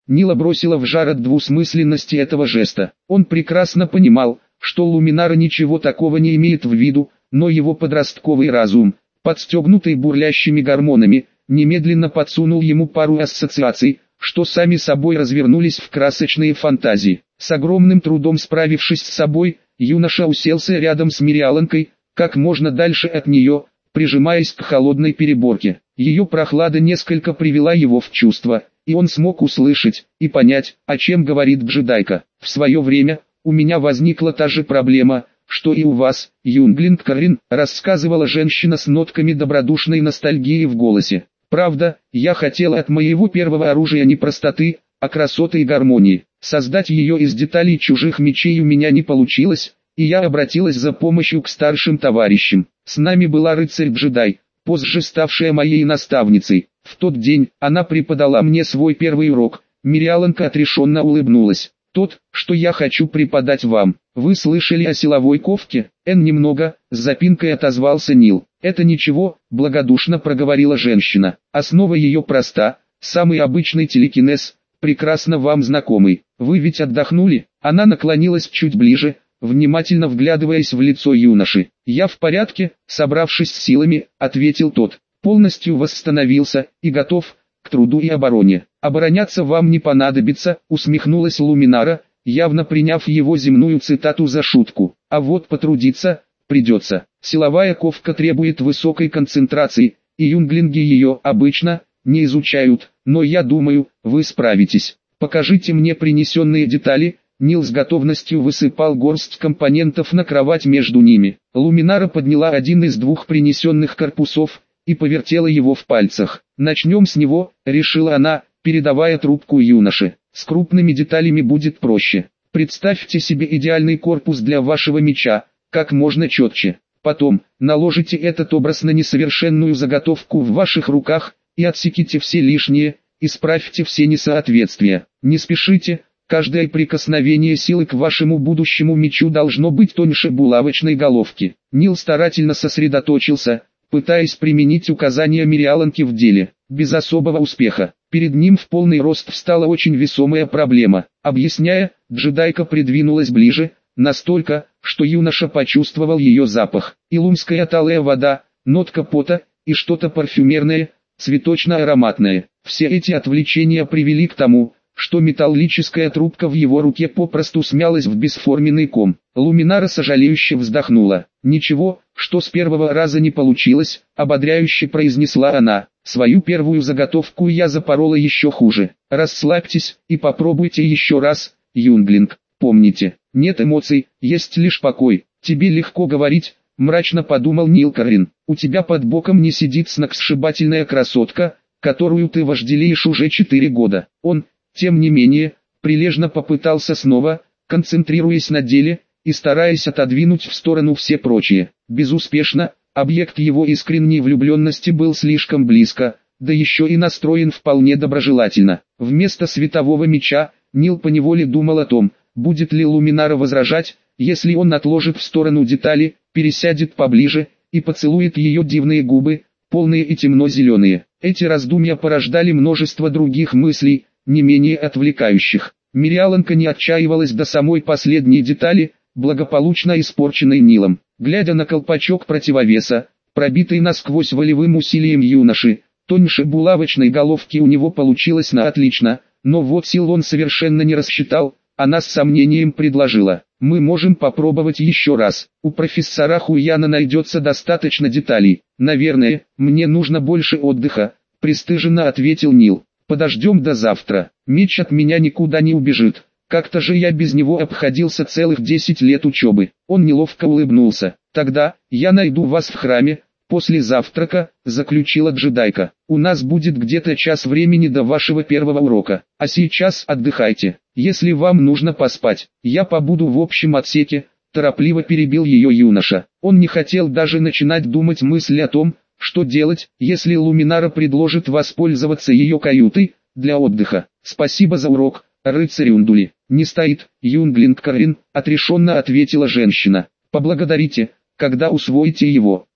Нила бросила в жар от двусмысленности этого жеста. Он прекрасно понимал, что Луминара ничего такого не имеет в виду, но его подростковый разум, подстегнутый бурлящими гормонами, немедленно подсунул ему пару ассоциаций, что сами собой развернулись в красочные фантазии. С огромным трудом справившись с собой, юноша уселся рядом с Мириаланкой, как можно дальше от нее, прижимаясь к холодной переборке. Ее прохлада несколько привела его в чувство, и он смог услышать и понять, о чем говорит джедайка. В свое время, у меня возникла та же проблема, что и у вас, Юнглинг Карин, рассказывала женщина с нотками добродушной ностальгии в голосе. Правда, я хотела от моего первого оружия не простоты, а красоты и гармонии. Создать ее из деталей чужих мечей у меня не получилось, и я обратилась за помощью к старшим товарищам. С нами была рыцарь-джедай, позже ставшая моей наставницей. В тот день она преподала мне свой первый урок. Мириаланка отрешенно улыбнулась. Тот, что я хочу преподать вам. Вы слышали о силовой ковке? Немного, с запинкой отозвался Нил. Это ничего, благодушно проговорила женщина. Основа ее проста, самый обычный телекинез, прекрасно вам знакомый. Вы ведь отдохнули? Она наклонилась чуть ближе, внимательно вглядываясь в лицо юноши. «Я в порядке», собравшись с силами, ответил тот. «Полностью восстановился и готов к труду и обороне. Обороняться вам не понадобится», усмехнулась Луминара, явно приняв его земную цитату за шутку. «А вот потрудиться придется. Силовая ковка требует высокой концентрации, и юнглинги ее обычно не изучают, но я думаю, вы справитесь. Покажите мне принесенные детали». Нил с готовностью высыпал горсть компонентов на кровать между ними. Луминара подняла один из двух принесенных корпусов и повертела его в пальцах. «Начнем с него», — решила она, передавая трубку юноше. «С крупными деталями будет проще. Представьте себе идеальный корпус для вашего меча, как можно четче. Потом, наложите этот образ на несовершенную заготовку в ваших руках и отсеките все лишнее, исправьте все несоответствия. Не спешите. Каждое прикосновение силы к вашему будущему мечу должно быть тоньше булавочной головки». Нил старательно сосредоточился, пытаясь применить указания Мириаланки в деле. Без особого успеха. Перед ним в полный рост встала очень весомая проблема. Объясняя, джедайка придвинулась ближе, настолько, что юноша почувствовал ее запах. Илумская талая вода, нотка пота и что-то парфюмерное, цветочно-ароматное. Все эти отвлечения привели к тому, что металлическая трубка в его руке попросту смялась в бесформенный ком. Луминара сожалеюще вздохнула. «Ничего, что с первого раза не получилось», — ободряюще произнесла она. «Свою первую заготовку я запорола еще хуже. Расслабьтесь и попробуйте еще раз, Юнглинг. Помните, нет эмоций, есть лишь покой. Тебе легко говорить», — мрачно подумал Нил Карин. «У тебя под боком не сидит сногсшибательная красотка, которую ты вожделеешь уже 4 года». Он, тем не менее, прилежно попытался снова, концентрируясь на деле и стараясь отодвинуть в сторону все прочие. Безуспешно, объект его искренней влюбленности был слишком близко, да еще и настроен вполне доброжелательно. Вместо светового меча, Нил поневоле думал о том, будет ли Луминара возражать, если он отложит в сторону детали, пересядет поближе и поцелует ее дивные губы, полные и темно-зеленые. Эти раздумья порождали множество других мыслей, не менее отвлекающих. Мириаланка не отчаивалась до самой последней детали, благополучно испорченной Нилом. Глядя на колпачок противовеса, пробитый насквозь волевым усилием юноши, тоньше булавочной головки у него получилось на отлично, но вот сил он совершенно не рассчитал. Она с сомнением предложила: «Мы можем попробовать еще раз. У профессора Хуяна найдется достаточно деталей. Наверное, мне нужно больше отдыха», — пристыженно ответил Нил. «Подождем до завтра. Меч от меня никуда не убежит. Как-то же я без него обходился целых 10 лет учебы». Он неловко улыбнулся. «Тогда, я найду вас в храме, после завтрака», — заключила джедайка. «У нас будет где-то час времени до вашего первого урока. А сейчас отдыхайте. Если вам нужно поспать, я побуду в общем отсеке», — торопливо перебил ее юноша. Он не хотел даже начинать думать мысли о том, что делать, если Луминара предложит воспользоваться ее каютой для отдыха. «Спасибо за урок, рыцарь Юндули». «Не стоит, Юнглинг Карин», — отрешенно ответила женщина. «Поблагодарите, когда усвоите его».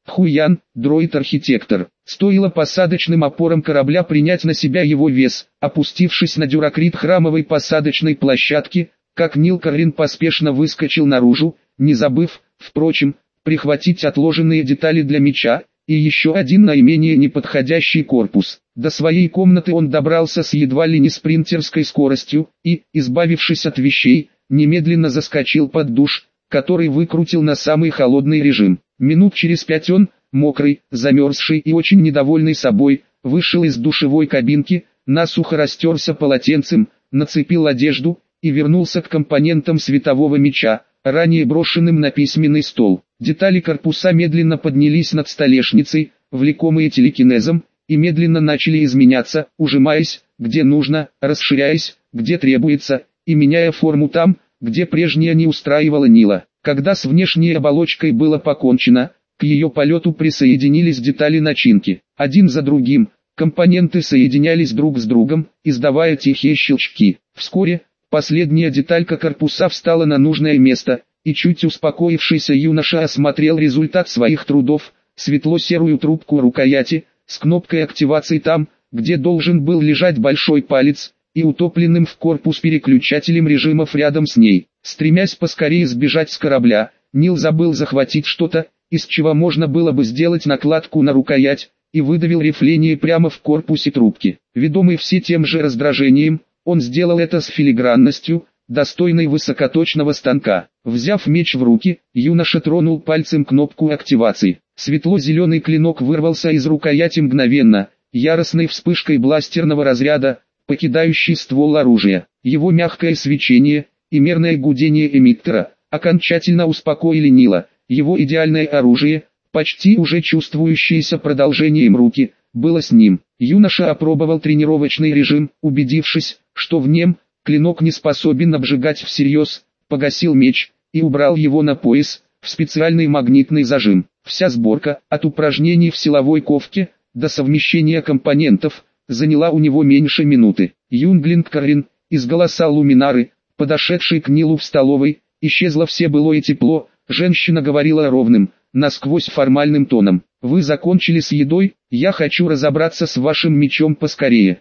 Хуян, дроид-архитектор. Стоило посадочным опорам корабля принять на себя его вес, опустившись на дюракрит храмовой посадочной площадки, как Нил Каррин поспешно выскочил наружу, не забыв, впрочем, прихватить отложенные детали для меча, и еще один наименее неподходящий корпус. До своей комнаты он добрался с едва ли не спринтерской скоростью, и, избавившись от вещей, немедленно заскочил под душ, который выкрутил на самый холодный режим. Минут через 5 он, мокрый, замерзший и очень недовольный собой, вышел из душевой кабинки, насухо растерся полотенцем, нацепил одежду и вернулся к компонентам светового меча, ранее брошенным на письменный стол. Детали корпуса медленно поднялись над столешницей, влекомые телекинезом, и медленно начали изменяться, ужимаясь, где нужно, расширяясь, где требуется, и меняя форму там, где прежняя не устраивала Нила. Когда с внешней оболочкой было покончено, к ее полету присоединились детали начинки. Один за другим, компоненты соединялись друг с другом, издавая тихие щелчки. Вскоре, последняя деталька корпуса встала на нужное место, и чуть успокоившийся юноша осмотрел результат своих трудов, светло-серую трубку рукояти, с кнопкой активации там, где должен был лежать большой палец, и утопленным в корпус переключателем режимов рядом с ней. Стремясь поскорее сбежать с корабля, Нил забыл захватить что-то, из чего можно было бы сделать накладку на рукоять, и выдавил рифление прямо в корпусе трубки. Ведомый все тем же раздражением, он сделал это с филигранностью, достойной высокоточного станка. Взяв меч в руки, юноша тронул пальцем кнопку активации. Светло-зеленый клинок вырвался из рукояти мгновенно, яростной вспышкой бластерного разряда, покидающий ствол оружия. Его мягкое свечение и мерное гудение эмиттера окончательно успокоили Нила. Его идеальное оружие, почти уже чувствующееся продолжением руки, было с ним. Юноша опробовал тренировочный режим, убедившись, что в нем клинок не способен обжигать всерьез, погасил меч и убрал его на пояс, в специальный магнитный зажим. Вся сборка, от упражнений в силовой ковке до совмещения компонентов, заняла у него меньше минуты. Юнглинг Каррин, из голоса Луминары, подошедшей к Нилу в столовой, исчезло все былое тепло, женщина говорила ровным, насквозь формальным тоном. «Вы закончили с едой, я хочу разобраться с вашим мечом поскорее».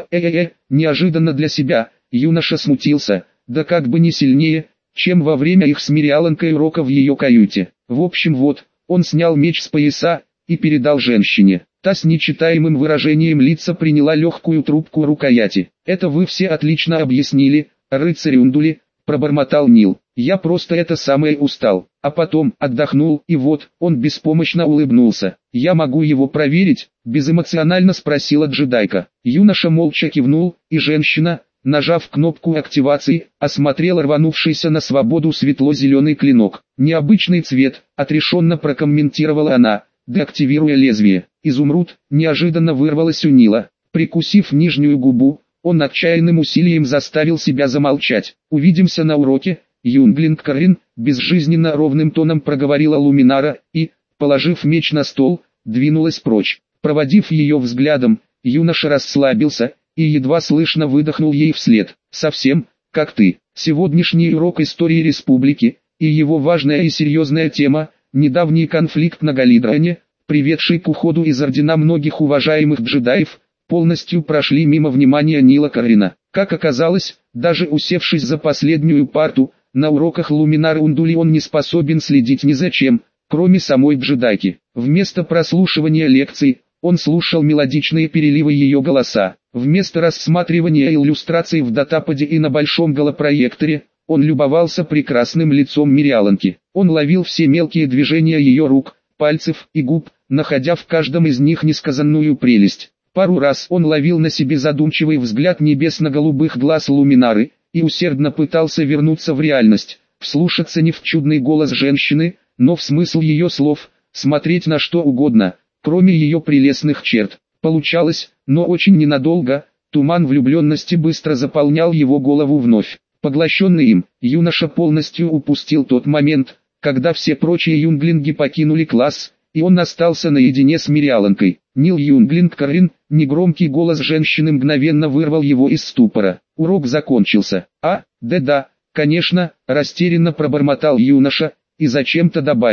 Неожиданно для себя, юноша смутился, да как бы не сильнее, чем во время их с Мириаланкой урока в ее каюте. В общем вот, он снял меч с пояса и передал женщине. Та с нечитаемым выражением лица приняла легкую трубку рукояти. «Это вы все отлично объяснили, рыцарь Ундули», — пробормотал Нил. «Я просто это самое устал, а потом отдохнул, и вот», — он беспомощно улыбнулся. «Я могу его проверить?» — безэмоционально спросила джедайка. Юноша молча кивнул, и женщина, нажав кнопку активации, осмотрела рванувшийся на свободу светло-зеленый клинок. «Необычный цвет», — отрешенно прокомментировала она, деактивируя лезвие. «Изумруд», неожиданно вырвалось у Нила. Прикусив нижнюю губу, он отчаянным усилием заставил себя замолчать. «Увидимся на уроке, Юнглинг Каррин», безжизненно ровным тоном проговорила Луминара, и, положив меч на стол, двинулась прочь. Проводив ее взглядом, юноша расслабился, и едва слышно выдохнул ей вслед. «Совсем, как ты». Сегодняшний урок истории республики, и его важная и серьезная тема, недавний конфликт на Галидроне, приведший к уходу из ордена многих уважаемых джедаев, полностью прошли мимо внимания Нила Каррина. Как оказалось, даже усевшись за последнюю парту, на уроках Луминары Ундули он не способен следить ни за чем, кроме самой джедайки. Вместо прослушивания лекций, он слушал мелодичные переливы ее голоса. Вместо рассматривания иллюстраций в датападе и на большом голопроекторе, он любовался прекрасным лицом Мириаланки. Он ловил все мелкие движения ее рук, пальцев и губ, находя в каждом из них несказанную прелесть. Пару раз он ловил на себе задумчивый взгляд небесно-голубых глаз Луминары, и усердно пытался вернуться в реальность, вслушаться не в чудный голос женщины, но в смысл ее слов, смотреть на что угодно, кроме ее прелестных черт. Получалось, но очень ненадолго, туман влюбленности быстро заполнял его голову вновь. Поглощенный им, юноша полностью упустил тот момент, когда все прочие юнглинги покинули класс, и он остался наедине с Мириаланкой. Нил Юнглинг Каррин, негромкий голос женщины мгновенно вырвал его из ступора. Урок закончился. Да, конечно, растерянно пробормотал юноша, и зачем-то добавил.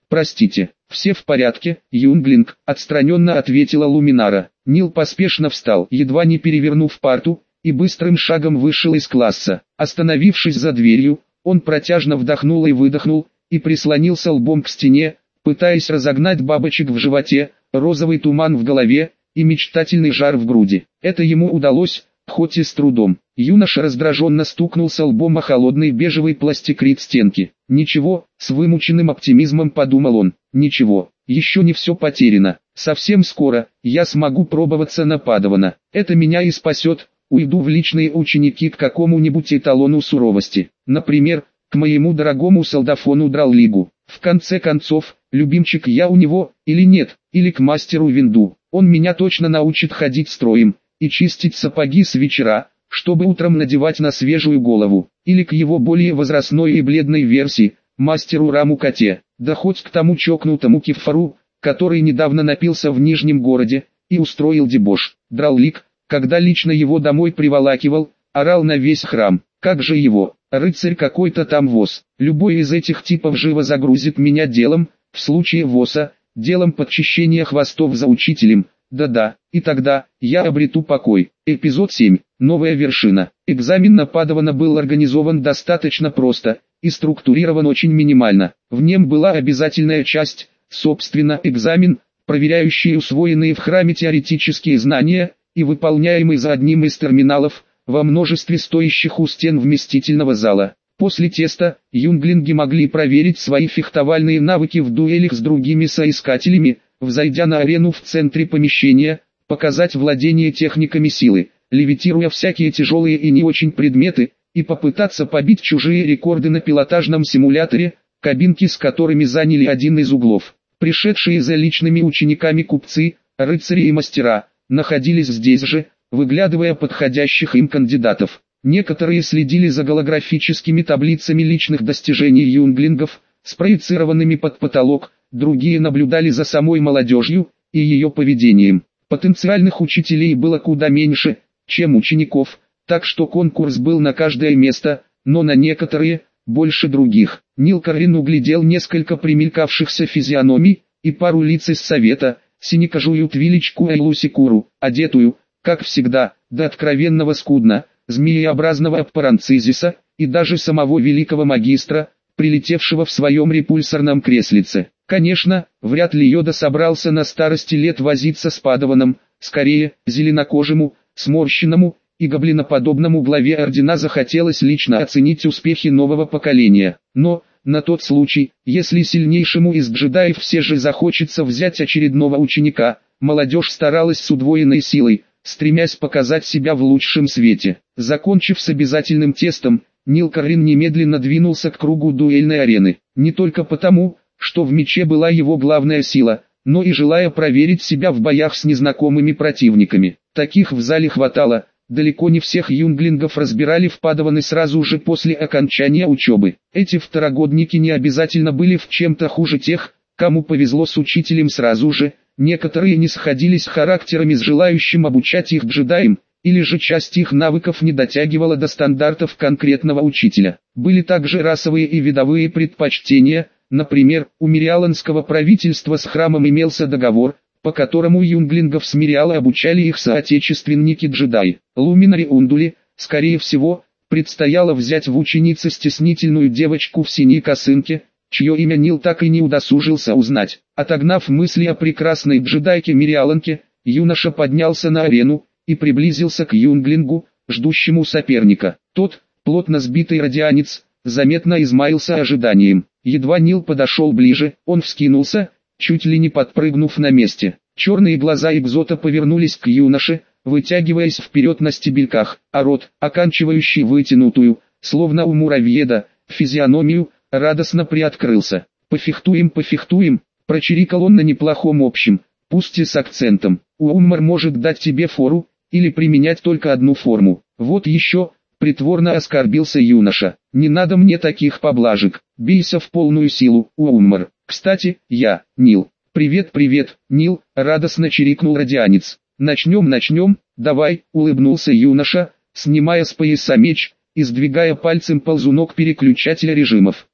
простите, все в порядке, Юнглинг, отстраненно ответила Луминара. Нил поспешно встал, едва не перевернув парту, и быстрым шагом вышел из класса. Остановившись за дверью, он протяжно вдохнул и выдохнул, и прислонился лбом к стене, пытаясь разогнать бабочек в животе, розовый туман в голове и мечтательный жар в груди. Это ему удалось, хоть и с трудом. Юноша раздраженно стукнулся лбом о холодный бежевый пластикрит стенки. «Ничего», с вымученным оптимизмом подумал он, «ничего, еще не все потеряно. Совсем скоро я смогу пробоваться на Падавана. Это меня и спасет, уйду в личные ученики к какому-нибудь эталону суровости. Например, к моему дорогому солдафону Драллигу. В конце концов, любимчик я у него, или нет, или к мастеру Винду. Он меня точно научит ходить строем и чистить сапоги с вечера, чтобы утром надевать на свежую голову, или к его более возрастной и бледной версии, мастеру Раму Коте, да хоть к тому чокнутому Кефару, который недавно напился в Нижнем городе и устроил дебош. Драллиг, когда лично его домой приволакивал, орал на весь храм. Как же его, рыцарь какой-то там ВОС. Любой из этих типов живо загрузит меня делом, в случае ВОСа, делом подчищения хвостов за учителем. Да-да, и тогда я обрету покой. Эпизод 7. Новая вершина. Экзамен на Падавана был организован достаточно просто и структурирован очень минимально. В нем была обязательная часть, собственно, экзамен, проверяющий усвоенные в храме теоретические знания и выполняемый за одним из терминалов во множестве стоящих у стен вместительного зала. После теста юнглинги могли проверить свои фехтовальные навыки в дуэлях с другими соискателями, взойдя на арену в центре помещения, показать владение техниками силы, левитируя всякие тяжелые и не очень предметы, и попытаться побить чужие рекорды на пилотажном симуляторе, кабинки с которыми заняли один из углов. Пришедшие за личными учениками купцы, рыцари и мастера, находились здесь же, выглядывая подходящих им кандидатов. Некоторые следили за голографическими таблицами личных достижений юнглингов, спроецированными под потолок, другие наблюдали за самой молодежью и ее поведением. Потенциальных учителей было куда меньше, чем учеников, так что конкурс был на каждое место, но на некоторые – больше других. Нил Каррин углядел несколько примелькавшихся физиономий и пару лиц из совета, синекожую Твиличку Айлусикуру, одетую, как всегда, до откровенного скудно, змееобразного Аппаранцизиса, и даже самого великого магистра, прилетевшего в своем репульсорном креслице. Конечно, вряд ли Йода собрался на старости лет возиться с Падаваном, скорее, зеленокожему, сморщенному и гоблиноподобному главе ордена захотелось лично оценить успехи нового поколения. Но, на тот случай, если сильнейшему из джедаев все же захочется взять очередного ученика, молодежь старалась с удвоенной силой, стремясь показать себя в лучшем свете. Закончив с обязательным тестом, Нил Каррин немедленно двинулся к кругу дуэльной арены. Не только потому, что в мече была его главная сила, но и желая проверить себя в боях с незнакомыми противниками. Таких в зале хватало, далеко не всех юнглингов разбирали в Падаваны сразу же после окончания учебы. Эти второгодники не обязательно были в чем-то хуже тех, кому повезло с учителем сразу же, некоторые не сходились характерами с желающим обучать их джедаям, или же часть их навыков не дотягивала до стандартов конкретного учителя. Были также расовые и видовые предпочтения, например, у мириаланского правительства с храмом имелся договор, по которому юнглингов с Мириала обучали их соотечественники-джедаи. Луминари Ундули, скорее всего, предстояло взять в ученицы стеснительную девочку в синей косынке, чье имя Нил так и не удосужился узнать. Отогнав мысли о прекрасной джедайке Мириаланке, юноша поднялся на арену и приблизился к юнглингу, ждущему соперника. Тот, плотно сбитый радианец, заметно измаился ожиданием. Едва Нил подошел ближе, он вскинулся, чуть ли не подпрыгнув на месте. Черные глаза Экзота повернулись к юноше, вытягиваясь вперед на стебельках, а рот, оканчивающий вытянутую, словно у муравьеда, физиономию, радостно приоткрылся. «Пофехтуем, пофехтуем», — прочирикал он на неплохом общем, пусть и с акцентом. «Ууммар может дать тебе фору, или применять только одну форму. Вот еще», — притворно оскорбился юноша. «Не надо мне таких поблажек, бейся в полную силу, Ууммар. Кстати, я, Нил». «Привет, Нил», — радостно чирикнул радианец. «Начнем, давай», — улыбнулся юноша, снимая с пояса меч и сдвигая пальцем ползунок переключателя режимов.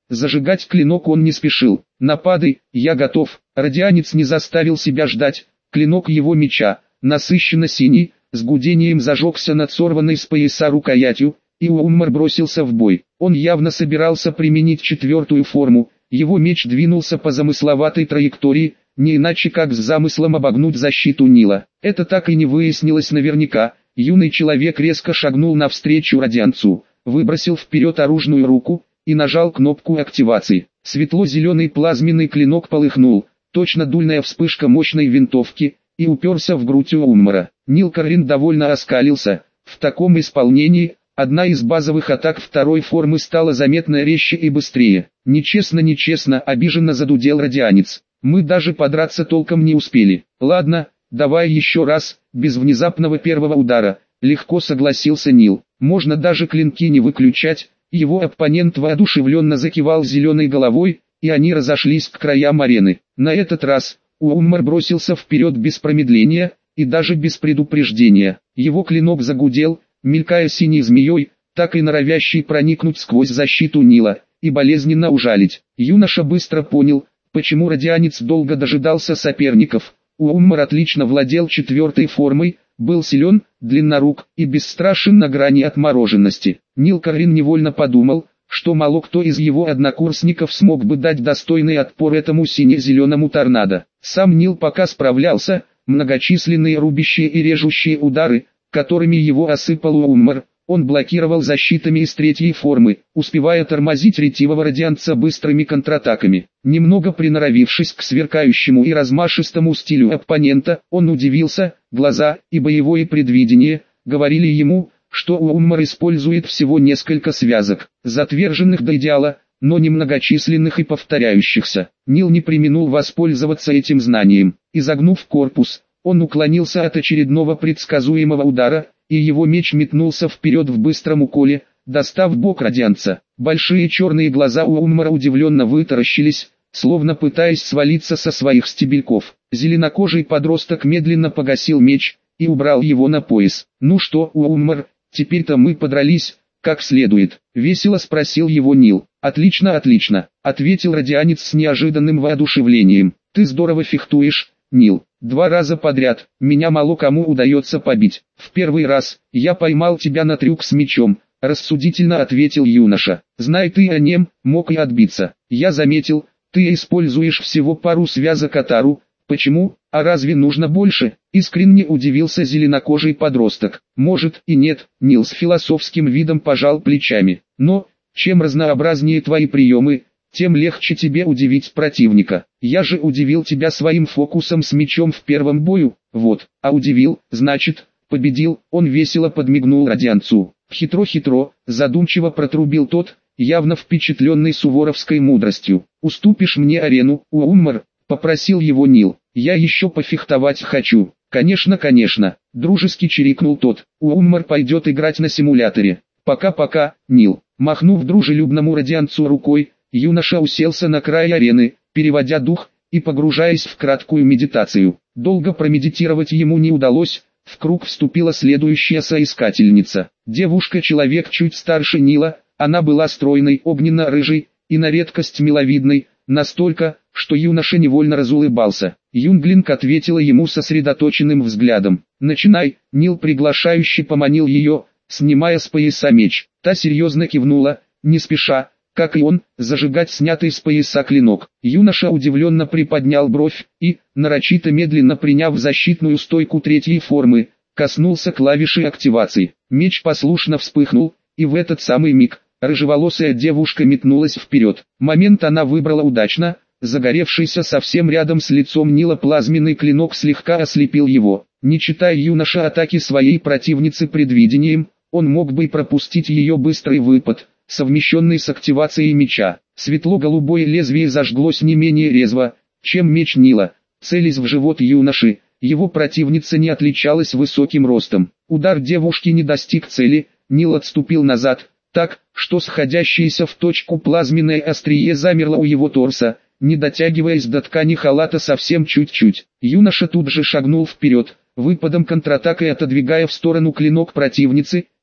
Зажигать клинок он не спешил. «Нападай, я готов». Радианец не заставил себя ждать. Клинок его меча, насыщенно синий, с гудением зажегся над сорванной с пояса рукоятью, и Ууммар бросился в бой. Он явно собирался применить четвертую форму. Его меч двинулся по замысловатой траектории, не иначе как с замыслом обогнуть защиту Нила. Это так и не выяснилось наверняка. Юный человек резко шагнул навстречу радианцу, выбросил вперед оружную руку и нажал кнопку активации. Светло-зеленый плазменный клинок полыхнул, точно дульная вспышка мощной винтовки, и уперся в грудь Ууммара. Нил Каррин довольно оскалился. В таком исполнении одна из базовых атак второй формы стала заметно резче и быстрее. «Нечестно, нечестно», — обиженно задудел радианец. «Мы даже подраться толком не успели». «Ладно, давай еще раз», — без внезапного первого удара, легко согласился Нил. «Можно даже клинки не выключать». Его оппонент воодушевленно закивал зеленой головой, и они разошлись к краям арены. На этот раз Ууммар бросился вперед без промедления, и даже без предупреждения. Его клинок загудел, мелькая синей змеей, так и норовящий проникнуть сквозь защиту Нила, и болезненно ужалить. Юноша быстро понял, почему радианец долго дожидался соперников. Ууммар отлично владел четвертой формой, был силен, длиннорук и бесстрашен на грани отмороженности. Нил Каррин невольно подумал, что мало кто из его однокурсников смог бы дать достойный отпор этому сине-зеленому торнадо. Сам Нил пока справлялся, многочисленные рубящие и режущие удары, которыми его осыпал Ууммар, он блокировал защитами из третьей формы, успевая тормозить ретивого радианца быстрыми контратаками. Немного приноровившись к сверкающему и размашистому стилю оппонента, он удивился, глаза и боевое предвидение говорили ему, что Ууммар использует всего несколько связок, затверженных до идеала, но немногочисленных и повторяющихся. Нил не преминул воспользоваться этим знанием. Изогнув корпус, он уклонился от очередного предсказуемого удара, и его меч метнулся вперед в быстром уколе, достав бок радианца. Большие черные глаза Ууммара удивленно вытаращились, словно пытаясь свалиться со своих стебельков. Зеленокожий подросток медленно погасил меч и убрал его на пояс. «Ну что, Ууммар, теперь-то мы подрались, как следует?» — весело спросил его Нил. «Отлично, отлично», — ответил радианец с неожиданным воодушевлением. «Ты здорово фехтуешь, Нил. 2 раза подряд, меня мало кому удается побить. В первый раз, я поймал тебя на трюк с мечом», — рассудительно ответил юноша. «Знай ты о нем, мог и отбиться. Я заметил, ты используешь всего пару связок атару. Почему, а разве нужно больше?» — искренне удивился зеленокожий подросток. «Может и нет», — Нил с философским видом пожал плечами. «Но, чем разнообразнее твои приемы, тем легче тебе удивить противника. Я же удивил тебя своим фокусом с мечом в первом бою, вот, а удивил, значит, победил». Он весело подмигнул радианцу. «Хитро-хитро», задумчиво протрубил тот, явно впечатленный суворовской мудростью. «Уступишь мне арену, Ууммар?» — попросил его Нил. «Я еще пофехтовать хочу». «Конечно, конечно», — дружески чирикнул тот. «Ууммар пойдет играть на симуляторе. Пока-пока, Нил». Махнув дружелюбному радианцу рукой, юноша уселся на край арены, переводя дух и погружаясь в краткую медитацию. Долго промедитировать ему не удалось. В круг вступила следующая соискательница. Девушка-человек чуть старше Нила, она была стройной, огненно-рыжей и на редкость миловидной, настолько, что юноша невольно разулыбался. Юнглинг ответила ему сосредоточенным взглядом. «Начинай», — Нил приглашающе поманил ее, снимая с пояса меч. Та серьезно кивнула, не спеша, как и он, зажигать снятый с пояса клинок. Юноша удивленно приподнял бровь и, нарочито медленно приняв защитную стойку третьей формы, коснулся клавиши активации. Меч послушно вспыхнул, и в этот самый миг рыжеволосая девушка метнулась вперед. Момент она выбрала удачно, загоревшийся совсем рядом с лицом Нила плазменный клинок слегка ослепил его. Не читая юноша атаки своей противницы предвидением, он мог бы и пропустить ее быстрый выпад, совмещенный с активацией меча. Светло-голубое лезвие зажглось не менее резво, чем меч Нила. Целясь в живот юноши, его противница не отличалась высоким ростом. Удар девушки не достиг цели, Нил отступил назад, так, что сходящееся в точку плазменное острие замерло у его торса, не дотягиваясь до ткани халата совсем чуть-чуть. Юноша тут же шагнул вперед, выпадом контратакой отодвигая в сторону клинок противницы,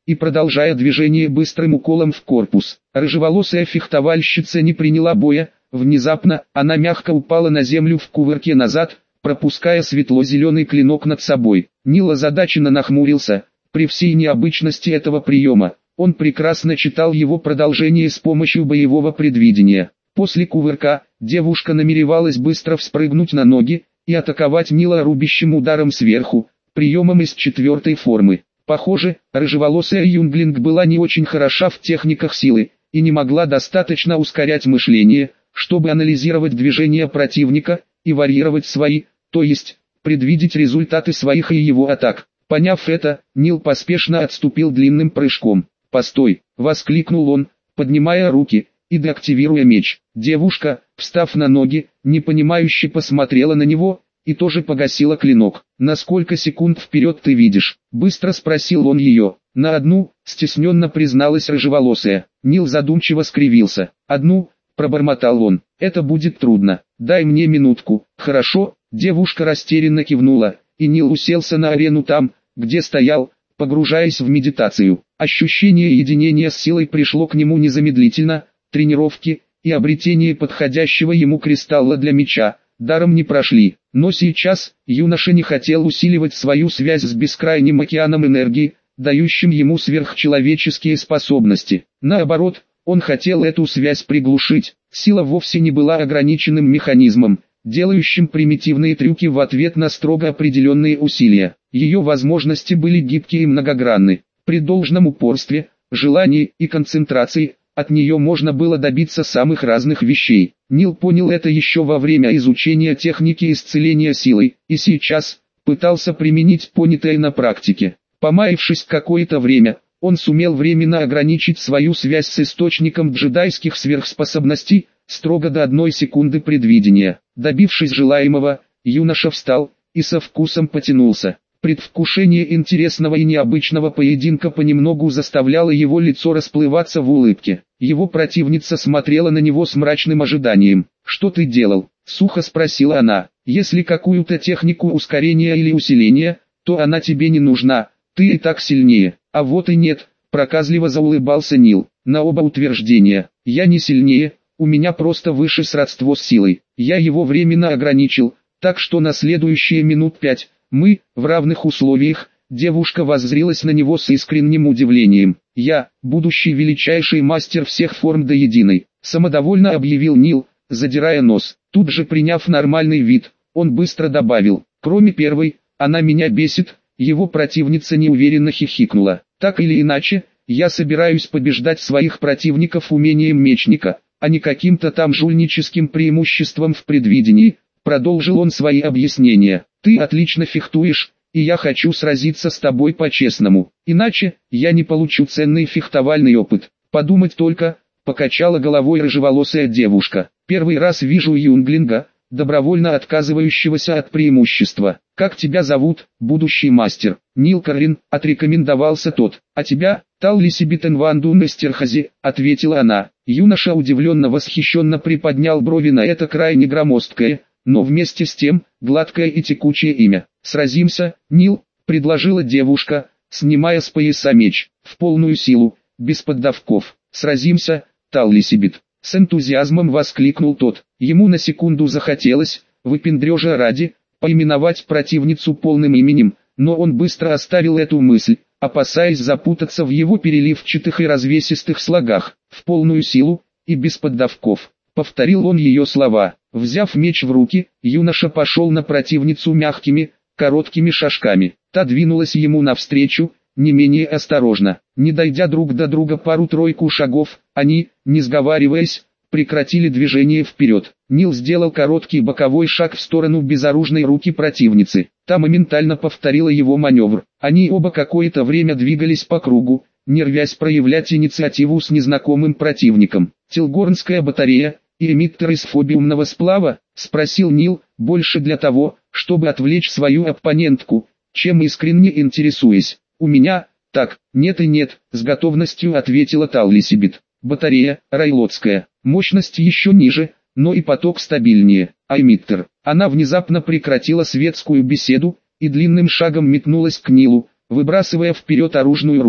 и продолжая движение быстрым уколом в корпус. Рыжеволосая фехтовальщица не приняла боя, внезапно она мягко упала на землю в кувырке назад, пропуская светло-зеленый клинок над собой. Нил озадаченно нахмурился. При всей необычности этого приема, он прекрасно читал его продолжение с помощью боевого предвидения. После кувырка, девушка намеревалась быстро вспрыгнуть на ноги и атаковать Нила рубящим ударом сверху, приемом из 4-й формы. Похоже, рыжеволосая Юнглинг была не очень хороша в техниках силы и не могла достаточно ускорять мышление, чтобы анализировать движения противника и варьировать свои, то есть, предвидеть результаты своих и его атак. Поняв это, Нил поспешно отступил длинным прыжком. «Постой!» — воскликнул он, поднимая руки и деактивируя меч. Девушка, встав на ноги, непонимающе посмотрела на него и тоже погасила клинок. «На сколько секунд вперед ты видишь?» — быстро спросил он ее. «На одну», — стесненно призналась рыжеволосая. Нил задумчиво скривился. «Одну?» — пробормотал он. «Это будет трудно. Дай мне минутку». «Хорошо». Девушка растерянно кивнула, и Нил уселся на арену там, где стоял, погружаясь в медитацию. Ощущение единения с силой пришло к нему незамедлительно, тренировки и обретение подходящего ему кристалла для меча даром не прошли. Но сейчас юноша не хотел усиливать свою связь с бескрайним океаном энергии, дающим ему сверхчеловеческие способности. Наоборот, он хотел эту связь приглушить. Сила вовсе не была ограниченным механизмом, делающим примитивные трюки в ответ на строго определенные усилия. Ее возможности были гибкие и многогранны. При должном упорстве, желании и концентрации, от нее можно было добиться самых разных вещей. Нил понял это еще во время изучения техники исцеления силой, и сейчас пытался применить понятое на практике. Помаявшись какое-то время, он сумел временно ограничить свою связь с источником джедайских сверхспособностей, строго до 1 секунды предвидения. Добившись желаемого, юноша встал и со вкусом потянулся. Предвкушение интересного и необычного поединка понемногу заставляло его лицо расплываться в улыбке. Его противница смотрела на него с мрачным ожиданием. «Что ты делал?» — сухо спросила она. «Если какую-то технику ускорения или усиления, то она тебе не нужна, ты и так сильнее». «А вот и нет», — проказливо заулыбался Нил. «На оба утверждения. Я не сильнее, у меня просто выше сродство с силой. Я его временно ограничил, так что на следующие минут 5... мы, в равных условиях». Девушка воззрилась на него с искренним удивлением. «Я, будущий величайший мастер всех форм до единой», — самодовольно объявил Нил, задирая нос. Тут же приняв нормальный вид, он быстро добавил: «Кроме первой, она меня бесит». Его противница неуверенно хихикнула. «Так или иначе, я собираюсь побеждать своих противников умением мечника, а не каким-то там жульническим преимуществом в предвидении», — продолжил он свои объяснения. «Ты отлично фехтуешь, и я хочу сразиться с тобой по-честному, иначе я не получу ценный фехтовальный опыт». «Подумать только», — покачала головой рыжеволосая девушка. «Первый раз вижу юнглинга, добровольно отказывающегося от преимущества. Как тебя зовут, будущий мастер?» «Нил Каррин», — отрекомендовался тот. «А тебя?» «Таллисибит Энванду Нестерхази», — ответила она. Юноша удивленно восхищенно приподнял брови на это крайне громоздкое, но вместе с тем, гладкое и текучее имя. «Сразимся, Нил», — предложила девушка, снимая с пояса меч. «В полную силу, без поддавков. Сразимся, Таллисибит», — с энтузиазмом воскликнул тот. Ему на секунду захотелось, выпендрежа ради, поименовать противницу полным именем, но он быстро оставил эту мысль, опасаясь запутаться в его переливчатых и развесистых слогах. «В полную силу, и без поддавков», — повторил он ее слова. Взяв меч в руки, юноша пошел на противницу мягкими, короткими шажками. Та двинулась ему навстречу, не менее осторожно. Не дойдя друг до друга пару-тройку шагов, они, не сговариваясь, прекратили движение вперед. Нил сделал короткий боковой шаг в сторону безоружной руки противницы. Та моментально повторила его маневр. Они оба какое-то время двигались по кругу, не рвясь проявлять инициативу с незнакомым противником. «Тилгорнская батарея и эмиттер из фобиумного сплава?» — спросил Нил, больше для того, чтобы отвлечь свою оппонентку, чем искренне интересуясь. «У меня, так, нет и нет», — с готовностью ответила Таллисибит. «Батарея, райлотская, мощность еще ниже, но и поток стабильнее, а эмиттер». Она внезапно прекратила светскую беседу и длинным шагом метнулась к Нилу, выбрасывая вперед оружную руку.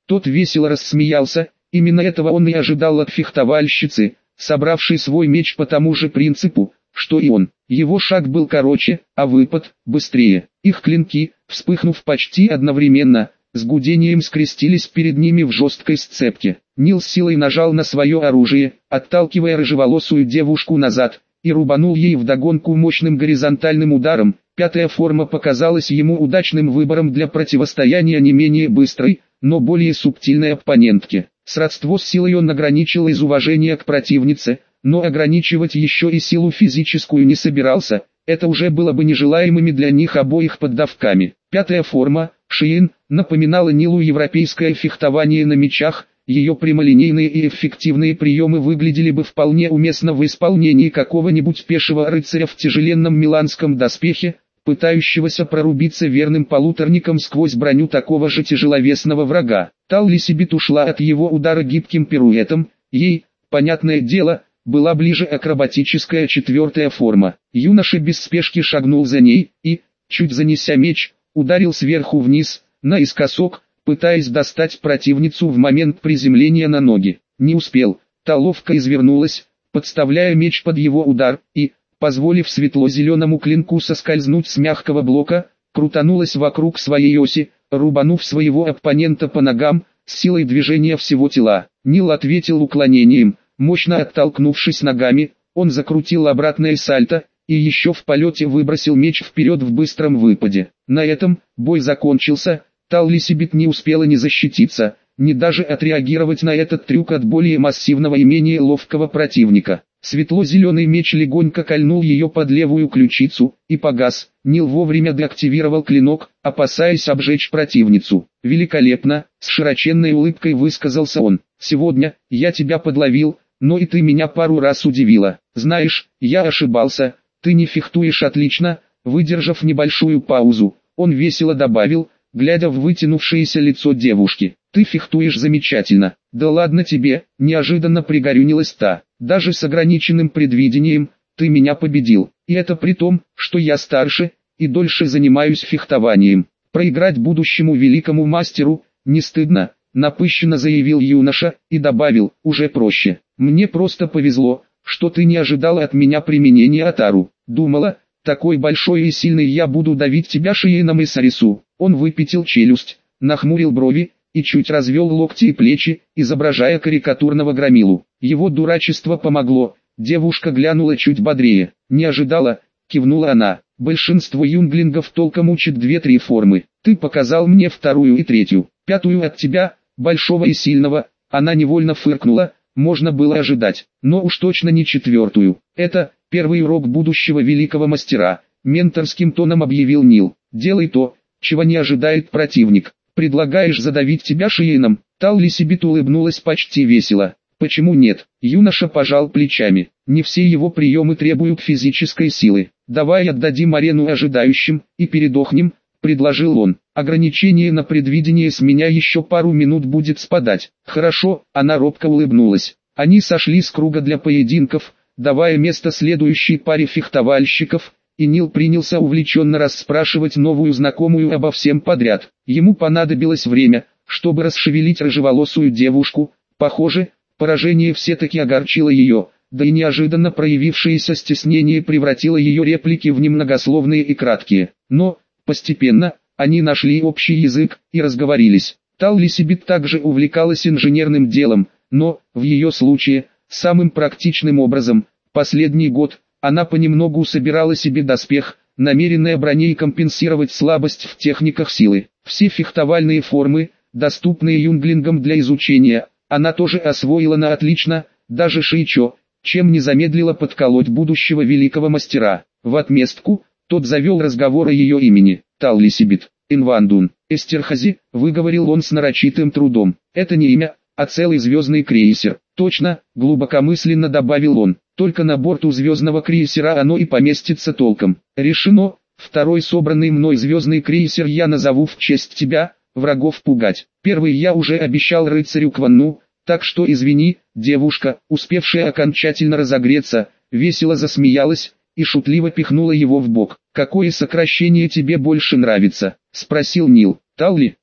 Тот весело рассмеялся, именно этого он и ожидал от фехтовальщицы, собравшей свой меч по тому же принципу, что и он. Его шаг был короче, а выпад – быстрее. Их клинки, вспыхнув почти одновременно, с гудением скрестились перед ними в жесткой сцепке. Нил с силой нажал на свое оружие, отталкивая рыжеволосую девушку назад, и рубанул ей вдогонку мощным горизонтальным ударом. Пятая форма показалась ему удачным выбором для противостояния не менее быстрой, но более субтильной оппонентке. Сродство с силой он ограничил из уважения к противнице, но ограничивать еще и силу физическую не собирался, это уже было бы нежелаемыми для них обоих поддавками. Пятая форма, Шиин, напоминала Нилу европейское фехтование на мечах, ее прямолинейные и эффективные приемы выглядели бы вполне уместно в исполнении какого-нибудь пешего рыцаря в тяжеленном миланском доспехе, пытающегося прорубиться верным полуторником сквозь броню такого же тяжеловесного врага. Таллисибит ушла от его удара гибким пируэтом, ей, понятное дело, была ближе акробатическая четвертая форма. Юноша без спешки шагнул за ней и, чуть занеся меч, ударил сверху вниз, наискосок, пытаясь достать противницу в момент приземления на ноги. Не успел, та ловко извернулась, подставляя меч под его удар, и, позволив светло-зеленому клинку соскользнуть с мягкого блока, крутанулась вокруг своей оси, рубанув своего оппонента по ногам, с силой движения всего тела. Нил ответил уклонением, мощно оттолкнувшись ногами, он закрутил обратное сальто, и еще в полете выбросил меч вперед в быстром выпаде. На этом бой закончился. Таллисибит не успела ни защититься, ни даже отреагировать на этот трюк от более массивного и менее ловкого противника. Светло-зеленый меч легонько кольнул ее под левую ключицу и погас. Нил вовремя деактивировал клинок, опасаясь обжечь противницу. «Великолепно», — с широченной улыбкой высказался он. «Сегодня я тебя подловил, но и ты меня пару раз удивила. Знаешь, я ошибался, ты не фехтуешь отлично». Выдержав небольшую паузу, он весело добавил, глядя в вытянувшееся лицо девушки: «Ты фехтуешь замечательно». «Да ладно тебе», — неожиданно пригорюнилась та. «Даже с ограниченным предвидением, ты меня победил. И это при том, что я старше и дольше занимаюсь фехтованием. Проиграть будущему великому мастеру не стыдно», — напыщенно заявил юноша и добавил: «уже проще. Мне просто повезло, что ты не ожидала от меня применения атару. Думала, такой большой и сильный я буду давить тебя шиеном и сарису». Он выпятил челюсть, нахмурил брови и чуть развел локти и плечи, изображая карикатурного громилу. Его дурачество помогло, девушка глянула чуть бодрее. «Не ожидала», — кивнула она. «Большинство юнглингов толком учат 2-3 формы. Ты показал мне вторую и третью. Пятую от тебя, большого и сильного». Она невольно фыркнула, можно было ожидать, но уж точно не четвертую. «Это первый урок будущего великого мастера», — менторским тоном объявил Нил. «Делай то, чего не ожидает противник. Предлагаешь задавить тебя шиеном?» Таллисибит улыбнулась почти весело. «Почему нет?» Юноша пожал плечами. «Не все его приемы требуют физической силы. Давай отдадим арену ожидающим и передохнем», — предложил он. «Ограничение на предвидение с меня еще пару минут будет спадать». «Хорошо», — она робко улыбнулась. Они сошли с круга для поединков, давая место следующей паре фехтовальщиков, и Нил принялся увлеченно расспрашивать новую знакомую обо всем подряд. Ему понадобилось время, чтобы расшевелить рыжеволосую девушку. Похоже, поражение все-таки огорчило ее, да и неожиданно проявившееся стеснение превратило ее реплики в немногословные и краткие. Но, постепенно, они нашли общий язык и разговорились. Таллисибит также увлекалась инженерным делом, но, в ее случае, самым практичным образом. Последний год она понемногу собирала себе доспех, намеренная броней компенсировать слабость в техниках силы. Все фехтовальные формы, доступные юнглингам для изучения, она тоже освоила на отлично, даже шиичо, чем не замедлила подколоть будущего великого мастера. В отместку, тот завел разговор о ее имени. «Таллисибит, Инвандун, Эстерхази», выговорил он с нарочитым трудом. «Это не имя, а целый звездный крейсер». «Точно», глубокомысленно добавил он. «Только на борту звездного крейсера оно и поместится толком». «Решено, второй собранный мной звездный крейсер я назову в честь тебя, врагов пугать. Первый я уже обещал рыцарю Кванну, так что извини». Девушка, успевшая окончательно разогреться, весело засмеялась и шутливо пихнула его в бок. «Какое сокращение тебе больше нравится?» — спросил Нил. «Талли,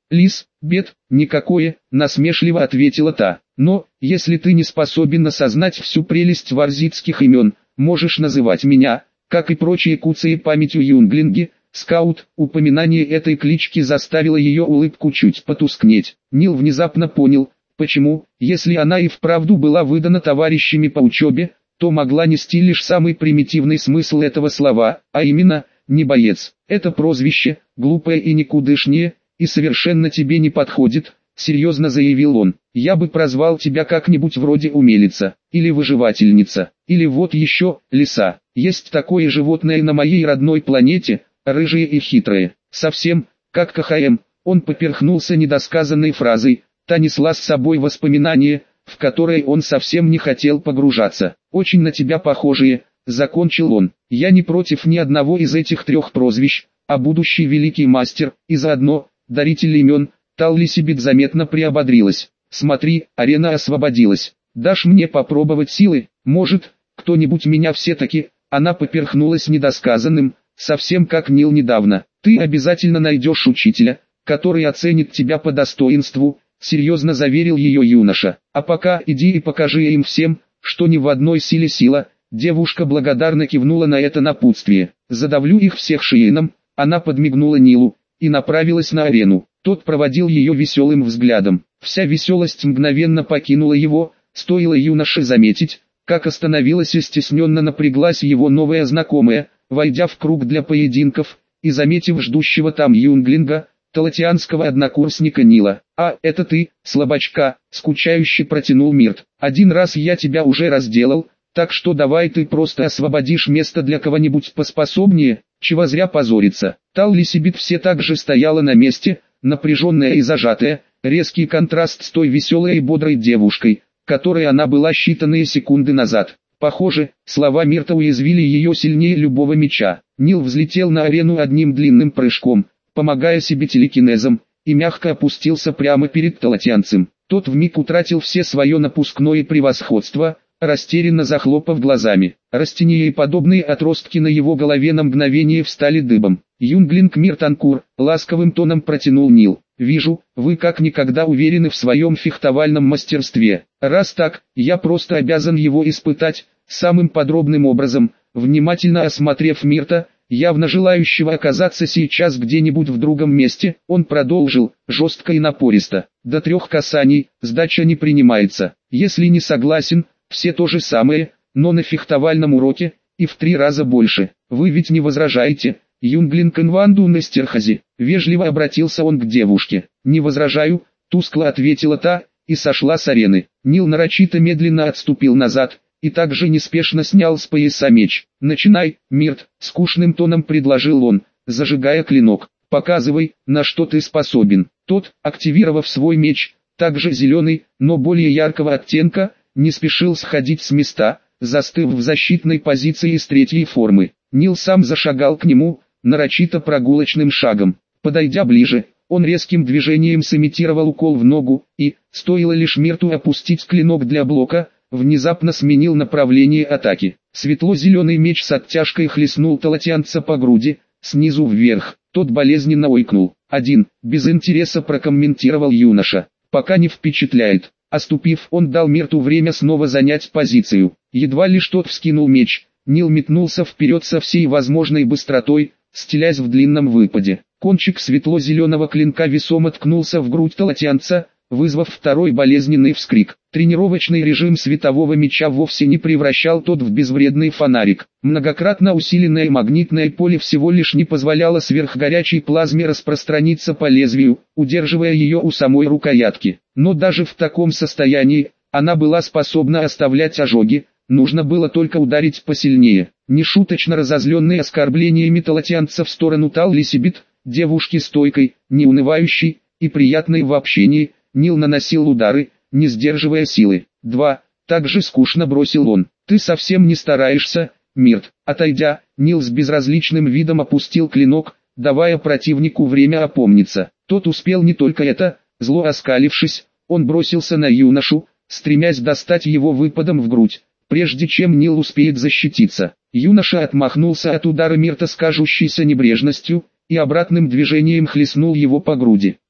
Лис, бед, никакое, насмешливо ответила та. Но, если ты не способен осознать всю прелесть варзитских имен, можешь называть меня, как и прочие куцые памятью юнглинги, скаут. Упоминание этой клички заставило ее улыбку чуть потускнеть. Нил внезапно понял, почему, если она и вправду была выдана товарищами по учебе, то могла нести лишь самый примитивный смысл этого слова, а именно, не боец. Это прозвище, глупое и никудышнее, и совершенно тебе не подходит, серьезно заявил он. Я бы прозвал тебя как-нибудь вроде умелица, или выживательница, или вот еще, лиса. Есть такое животное на моей родной планете, рыжие и хитрые, совсем, как КХМ. Он поперхнулся недосказанной фразой, та несла с собой воспоминания, в которые он совсем не хотел погружаться. Очень на тебя похожие, закончил он. Я не против ни одного из этих трех прозвищ, а будущий великий мастер, и заодно, даритель имен. Таллисибит заметно приободрилась. Смотри, арена освободилась. Дашь мне попробовать силы? Может, кто-нибудь меня все-таки... Она поперхнулась недосказанным, совсем как Нил недавно. Ты обязательно найдешь учителя, который оценит тебя по достоинству, серьезно заверил ее юноша. А пока иди и покажи им всем, что ни в одной силе сила. Девушка благодарно кивнула на это напутствие. Задавлю их всех Шиеном. Она подмигнула Нилу и направилась на арену. Тот проводил ее веселым взглядом. Вся веселость мгновенно покинула его, стоило юноше заметить, как остановилась и стесненно напряглась его новая знакомая, войдя в круг для поединков, и заметив ждущего там юнглинга, талатианского однокурсника Нила. «А, это ты, слабачка», — скучающе протянул Мирт. «Один раз я тебя уже разделал, так что давай ты просто освободишь место для кого-нибудь поспособнее, чего зря позориться». Таллисибит все так же стояла на месте, напряженная и зажатая, резкий контраст с той веселой и бодрой девушкой, которой она была считанные секунды назад. Похоже, слова Мирта уязвили ее сильнее любого меча. Нил взлетел на арену одним длинным прыжком, помогая себе телекинезом, и мягко опустился прямо перед талатианцем. Тот вмиг утратил все свое напускное превосходство, растерянно захлопав глазами. Растения и подобные отростки на его голове на мгновение встали дыбом. «Юнглинг Миртанкур», — ласковым тоном протянул Нил. «Вижу, вы как никогда уверены в своем фехтовальном мастерстве. Раз так, я просто обязан его испытать, самым подробным образом». Внимательно осмотрев Мирта, явно желающего оказаться сейчас где-нибудь в другом месте, он продолжил, жестко и напористо. «До 3 касаний, сдача не принимается. Если не согласен, все то же самое, но на фехтовальном уроке, и в 3 раза больше. Вы ведь не возражаете?» «Юнглинг Инванду Нестерхази», — вежливо обратился он к девушке. «Не возражаю», — тускло ответила та, и сошла с арены. Нил нарочито медленно отступил назад, и также неспешно снял с пояса меч. «Начинай, Мирт», — скучным тоном предложил он, зажигая клинок. «Показывай, на что ты способен». Тот, активировав свой меч, также зеленый, но более яркого оттенка, не спешил сходить с места, застыв в защитной позиции с третьей формы. Нил сам зашагал к нему, нарочито прогулочным шагом. Подойдя ближе, он резким движением сымитировал укол в ногу, и, стоило лишь Мирту опустить клинок для блока, внезапно сменил направление атаки. Светло-зеленый меч с оттяжкой хлестнул талатианца по груди, снизу вверх. Тот болезненно ойкнул. «Один», — без интереса прокомментировал юноша. «Пока не впечатляет». Оступив, он дал Мирту время снова занять позицию. Едва лишь тот вскинул меч, Нил метнулся вперед со всей возможной быстротой, стелясь в длинном выпаде. Кончик светло-зеленого клинка весомо ткнулся в грудь талатианца, вызвав второй болезненный вскрик. Тренировочный режим светового меча вовсе не превращал тот в безвредный фонарик. Многократно усиленное магнитное поле всего лишь не позволяло сверхгорячей плазме распространиться по лезвию, удерживая ее у самой рукоятки. Но даже в таком состоянии, она была способна оставлять ожоги, нужно было только ударить посильнее. Нешуточно разозленный оскорблениями талатианца в сторону Таллисибит, девушки стойкой, неунывающей и приятной в общении, Нил наносил удары, не сдерживая силы. «2. Также скучно бросил он. Ты совсем не стараешься, Мирт». Отойдя, Нил с безразличным видом опустил клинок, давая противнику время опомниться. Тот успел не только это, зло оскалившись, он бросился на юношу, стремясь достать его выпадом в грудь, прежде чем Нил успеет защититься. Юноша отмахнулся от удара Мирта с кажущейся небрежностью, и обратным движением хлестнул его по груди. 3.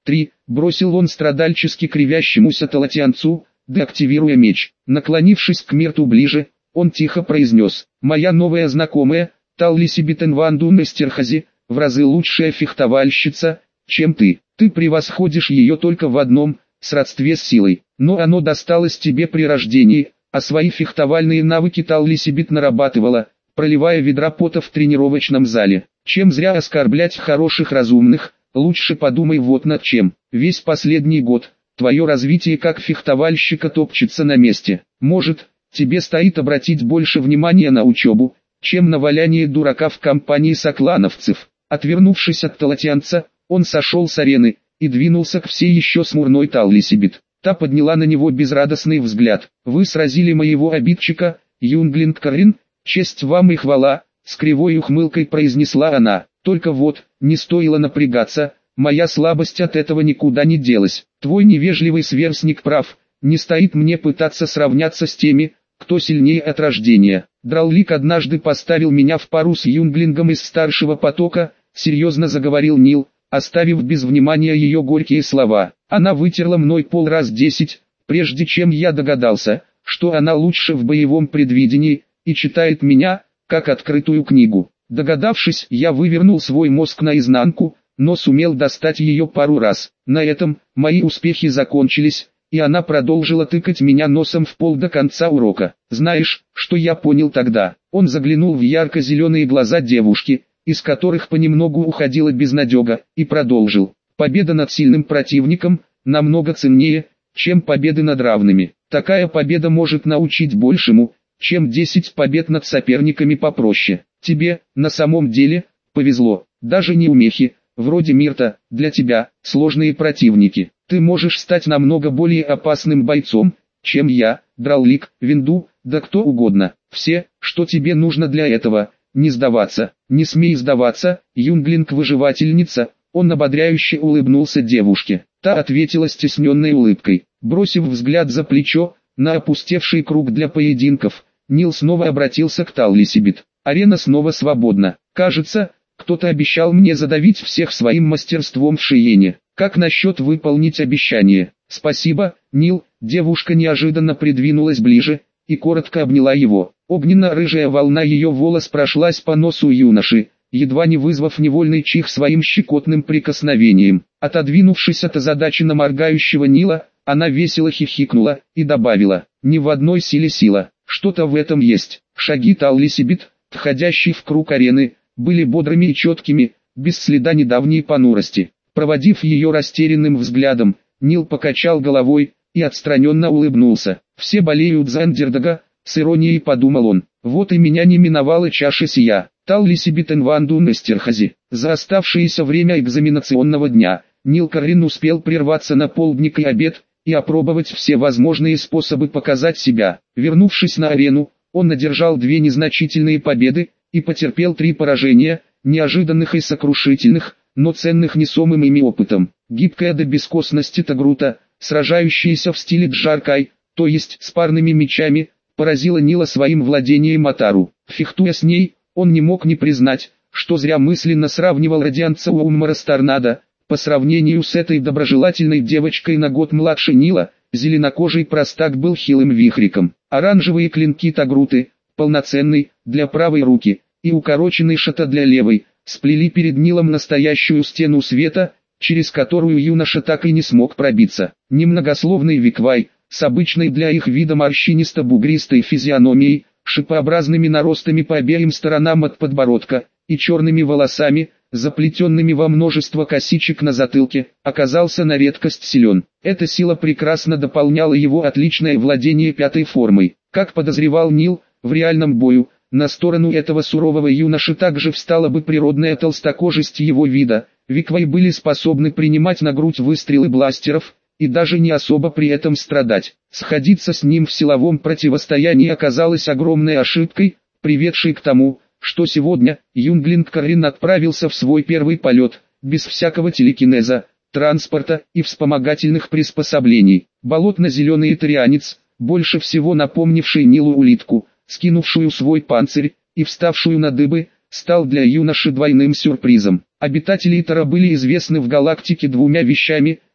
бросил он страдальчески кривящемуся талатианцу, деактивируя меч. Наклонившись к Мирту ближе, он тихо произнес: «Моя новая знакомая, Таллисибит Энванду Нестерхази, в разы лучшая фехтовальщица, чем ты. Ты превосходишь ее только в одном – сродстве с силой, но оно досталось тебе при рождении, а свои фехтовальные навыки Таллисибит нарабатывала, проливая ведра пота в тренировочном зале. Чем зря оскорблять хороших разумных, лучше подумай вот над чем. Весь последний год, твое развитие как фехтовальщика топчется на месте. Может, тебе стоит обратить больше внимания на учебу, чем на валяние дурака в компании соклановцев». Отвернувшись от талатианца, он сошел с арены и двинулся к все еще смурной Таллисибит. Та подняла на него безрадостный взгляд. «Вы сразили моего обидчика, Юнглинг Карин, честь вам и хвала», — с кривой ухмылкой произнесла она. «Только вот, не стоило напрягаться, моя слабость от этого никуда не делась. Твой невежливый сверстник прав, не стоит мне пытаться сравняться с теми, кто сильнее от рождения. Драллик однажды поставил меня в пару с Юнглингом из старшего потока», — серьезно заговорил Нил, оставив без внимания ее горькие слова. «Она вытерла мной пол раз 10, прежде чем я догадался, что она лучше в боевом предвидении, и читает меня, как открытую книгу. Догадавшись, я вывернул свой мозг наизнанку, но сумел достать ее пару раз. На этом мои успехи закончились, и она продолжила тыкать меня носом в пол до конца урока. Знаешь, что я понял тогда?» Он заглянул в ярко-зеленые глаза девушки, из которых понемногу уходила безнадега, и продолжил: «Победа над сильным противником намного ценнее, чем победы над равными. Такая победа может научить большему, чем 10 побед над соперниками попроще. Тебе, на самом деле, повезло. Даже неумехи, вроде Мирта, для тебя, сложные противники. Ты можешь стать намного более опасным бойцом, чем я, Драллик, Винду, да кто угодно. Все, что тебе нужно для этого – не сдаваться. Не смей сдаваться, Юнглинг-выживательница». Он ободряюще улыбнулся девушке. Та ответила стесненной улыбкой. Бросив взгляд за плечо, на опустевший круг для поединков, Нил снова обратился к Таллисибит. «Арена снова свободна. Кажется, кто-то обещал мне задавить всех своим мастерством в Шиене. Как насчет выполнить обещание?» «Спасибо, Нил». Девушка неожиданно придвинулась ближе и коротко обняла его. Огненно-рыжая волна ее волос прошлась по носу юноши, едва не вызвав невольный чих своим щекотным прикосновением. Отодвинувшись от озадаченно моргающего Нила, она весело хихикнула и добавила: «Не в одной силе сила, что-то в этом есть». Шаги Таллисибит, входящие в круг арены, были бодрыми и четкими, без следа недавней понурости. Проводив ее растерянным взглядом, Нил покачал головой и отстраненно улыбнулся. «Все болеют за андердога», — с иронией подумал он. «Вот и меня не миновала чаша сия». Таллисибит Энванду Нестерхази. За оставшееся время экзаменационного дня, Нил Карин успел прерваться на полдник и обед, и опробовать все возможные способы показать себя. Вернувшись на арену, он одержал 2 незначительные победы, и потерпел 3 поражения, неожиданных и сокрушительных, но ценных несомым ими опытом. Гибкая до бескостности Тагрута, сражающаяся в стиле Джаркай, то есть с парными мечами, поразила Нила своим владением Атару. Фехтуя с ней, он не мог не признать, что зря мысленно сравнивал радианца Ууммара с Торнадо. По сравнению с этой доброжелательной девочкой на год младше Нила, зеленокожий простак был хилым вихриком. Оранжевые клинки Тагруты, полноценный, для правой руки, и укороченный шата для левой, сплели перед Нилом настоящую стену света, через которую юноша так и не смог пробиться. Немногословный Виквай, с обычной для их вида морщинисто-бугристой физиономией, шипообразными наростами по обеим сторонам от подбородка, и черными волосами, заплетенными во множество косичек на затылке, оказался на редкость силен. Эта сила прекрасно дополняла его отличное владение 5-й формой. Как подозревал Нил, в реальном бою, на сторону этого сурового юноши также встала бы природная толстокожесть его вида. Виквай были способны принимать на грудь выстрелы бластеров, и даже не особо при этом страдать. Сходиться с ним в силовом противостоянии оказалось огромной ошибкой, приведшей к тому, что сегодня Юнглинг Карин отправился в свой первый полет, без всякого телекинеза, транспорта и вспомогательных приспособлений. Болотно-зеленый тарианец, больше всего напомнивший Нилу улитку, скинувшую свой панцирь и вставшую на дыбы, стал для юноши двойным сюрпризом. Обитатели Итара были известны в галактике 2 вещами: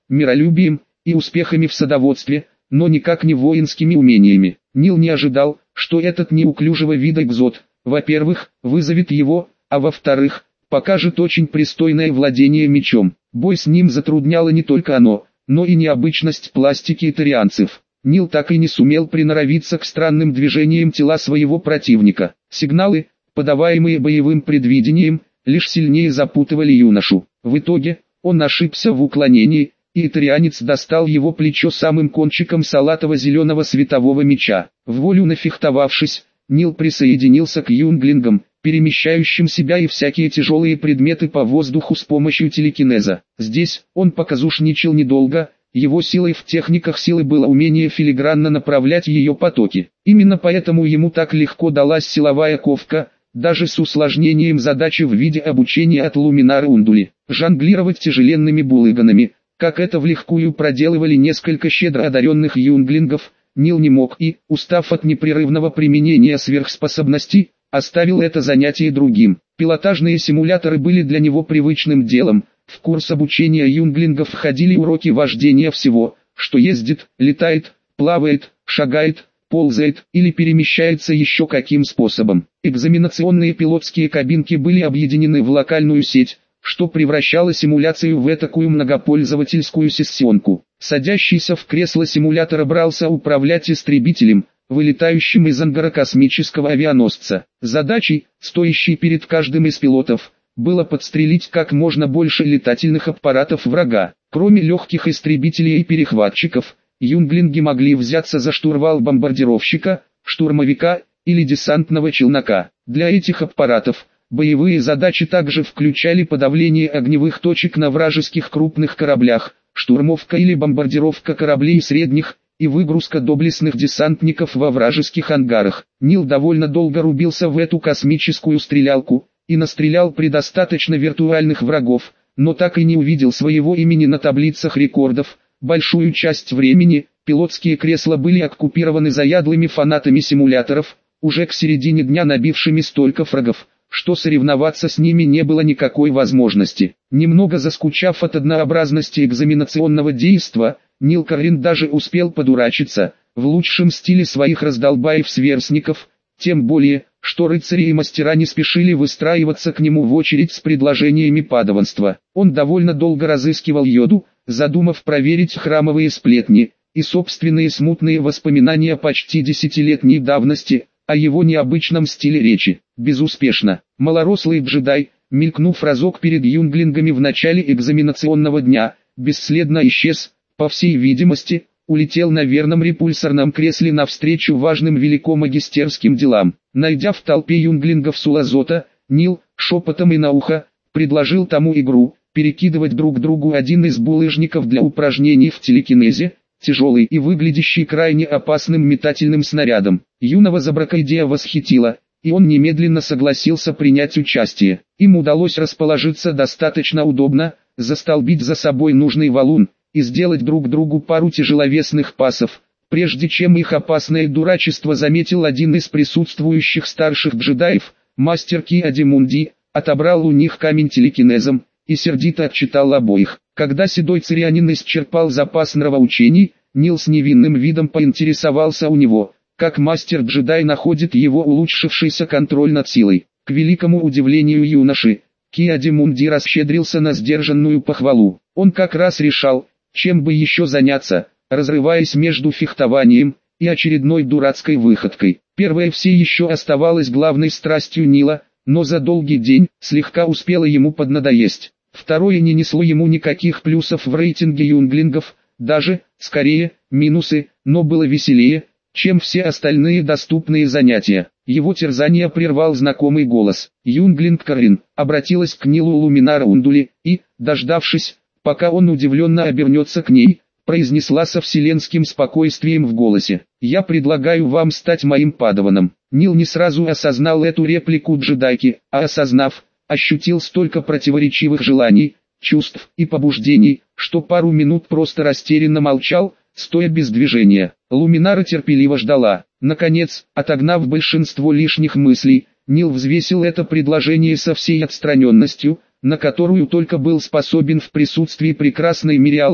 миролюбием и успехами в садоводстве, но никак не воинскими умениями. Нил не ожидал, что этот неуклюжего вида экзот, во-первых, вызовет его, а во-вторых, покажет очень пристойное владение мечом. Бой с ним затрудняло не только оно, но и необычность пластики итарианцев. Нил так и не сумел приноровиться к странным движениям тела своего противника. Сигналы, подаваемые боевым предвидением, лишь сильнее запутывали юношу. В итоге, он ошибся в уклонении, и итарианец достал его плечо самым кончиком салатово-зеленого светового меча. Вволю нафехтовавшись, Нил присоединился к юнглингам, перемещающим себя и всякие тяжелые предметы по воздуху с помощью телекинеза. Здесь он показушничал недолго, его силой в техниках силы было умение филигранно направлять ее потоки. Именно поэтому ему так легко далась силовая ковка, даже с усложнением задачи в виде обучения от Луминара Ундули. Жонглировать тяжеленными булыганами, как это влегкую проделывали несколько щедро одаренных юнглингов, Нил не мог и, устав от непрерывного применения сверхспособностей, оставил это занятие другим. Пилотажные симуляторы были для него привычным делом. В курс обучения юнглингов входили уроки вождения всего, что ездит, летает, плавает, шагает, ползает или перемещается еще каким способом. Экзаменационные пилотские кабинки были объединены в локальную сеть, что превращало симуляцию в этакую многопользовательскую сессионку. Садящийся в кресло симулятора брался управлять истребителем, вылетающим из ангара космического авианосца. Задачей, стоящей перед каждым из пилотов, было подстрелить как можно больше летательных аппаратов врага. Кроме легких истребителей и перехватчиков, юнглинги могли взяться за штурвал бомбардировщика, штурмовика или десантного челнока. Для этих аппаратов боевые задачи также включали подавление огневых точек на вражеских крупных кораблях, штурмовка или бомбардировка кораблей средних, и выгрузка доблестных десантников во вражеских ангарах. Нил довольно долго рубился в эту космическую стрелялку, и настрелял предостаточно виртуальных врагов, но так и не увидел своего имени на таблицах рекордов. Большую часть времени, пилотские кресла были оккупированы заядлыми фанатами симуляторов, уже к середине дня набившими столько фрагов, что соревноваться с ними не было никакой возможности. Немного заскучав от однообразности экзаменационного действа, Нил Каррин даже успел подурачиться, в лучшем стиле своих раздолбаев-сверстников, тем более, что рыцари и мастера не спешили выстраиваться к нему в очередь с предложениями падаванства. Он довольно долго разыскивал Йоду, задумав проверить храмовые сплетни, и собственные смутные воспоминания почти десятилетней давности, о его необычном стиле речи. Безуспешно. Малорослый джедай, мелькнув разок перед юнглингами в начале экзаменационного дня, бесследно исчез, по всей видимости, улетел на верном репульсорном кресле навстречу важным великомагистерским делам. Найдя в толпе юнглингов Сулазота, Нил, шепотом и на ухо, предложил тому игру, перекидывать друг другу один из булыжников для упражнений в телекинезе, тяжелый и выглядящий крайне опасным метательным снарядом. Юного Забрака идея восхитила, и он немедленно согласился принять участие. Им удалось расположиться достаточно удобно, застолбить за собой нужный валун, и сделать друг другу пару тяжеловесных пасов, прежде чем их опасное дурачество заметил один из присутствующих старших джедаев, мастер Ки-Адимунди, отобрал у них камень телекинезом, и сердито отчитал обоих. Когда седой царианин исчерпал запас нравоучений, Нил с невинным видом поинтересовался у него, как мастер-джедай находит его улучшившийся контроль над силой. К великому удивлению юноши, Ки-Адимунди расщедрился на сдержанную похвалу. Он как раз решал, чем бы еще заняться, разрываясь между фехтованием и очередной дурацкой выходкой. Первое все еще оставалось главной страстью Нила, но за долгий день слегка успело ему поднадоесть. Второе не несло ему никаких плюсов в рейтинге юнглингов, даже, скорее, минусы, но было веселее, чем все остальные доступные занятия. Его терзание прервал знакомый голос. Юнглинг Каррин обратилась к Нилу Луминара Ундули и, дождавшись, пока он удивленно обернется к ней, произнесла со вселенским спокойствием в голосе: «Я предлагаю вам стать моим падаваном». Нил не сразу осознал эту реплику джедайки, а осознав, ощутил столько противоречивых желаний, чувств и побуждений, что пару минут просто растерянно молчал, стоя без движения. Луминара терпеливо ждала. Наконец, отогнав большинство лишних мыслей, Нил взвесил это предложение со всей отстраненностью, на которую только был способен в присутствии прекрасной Мириаланки,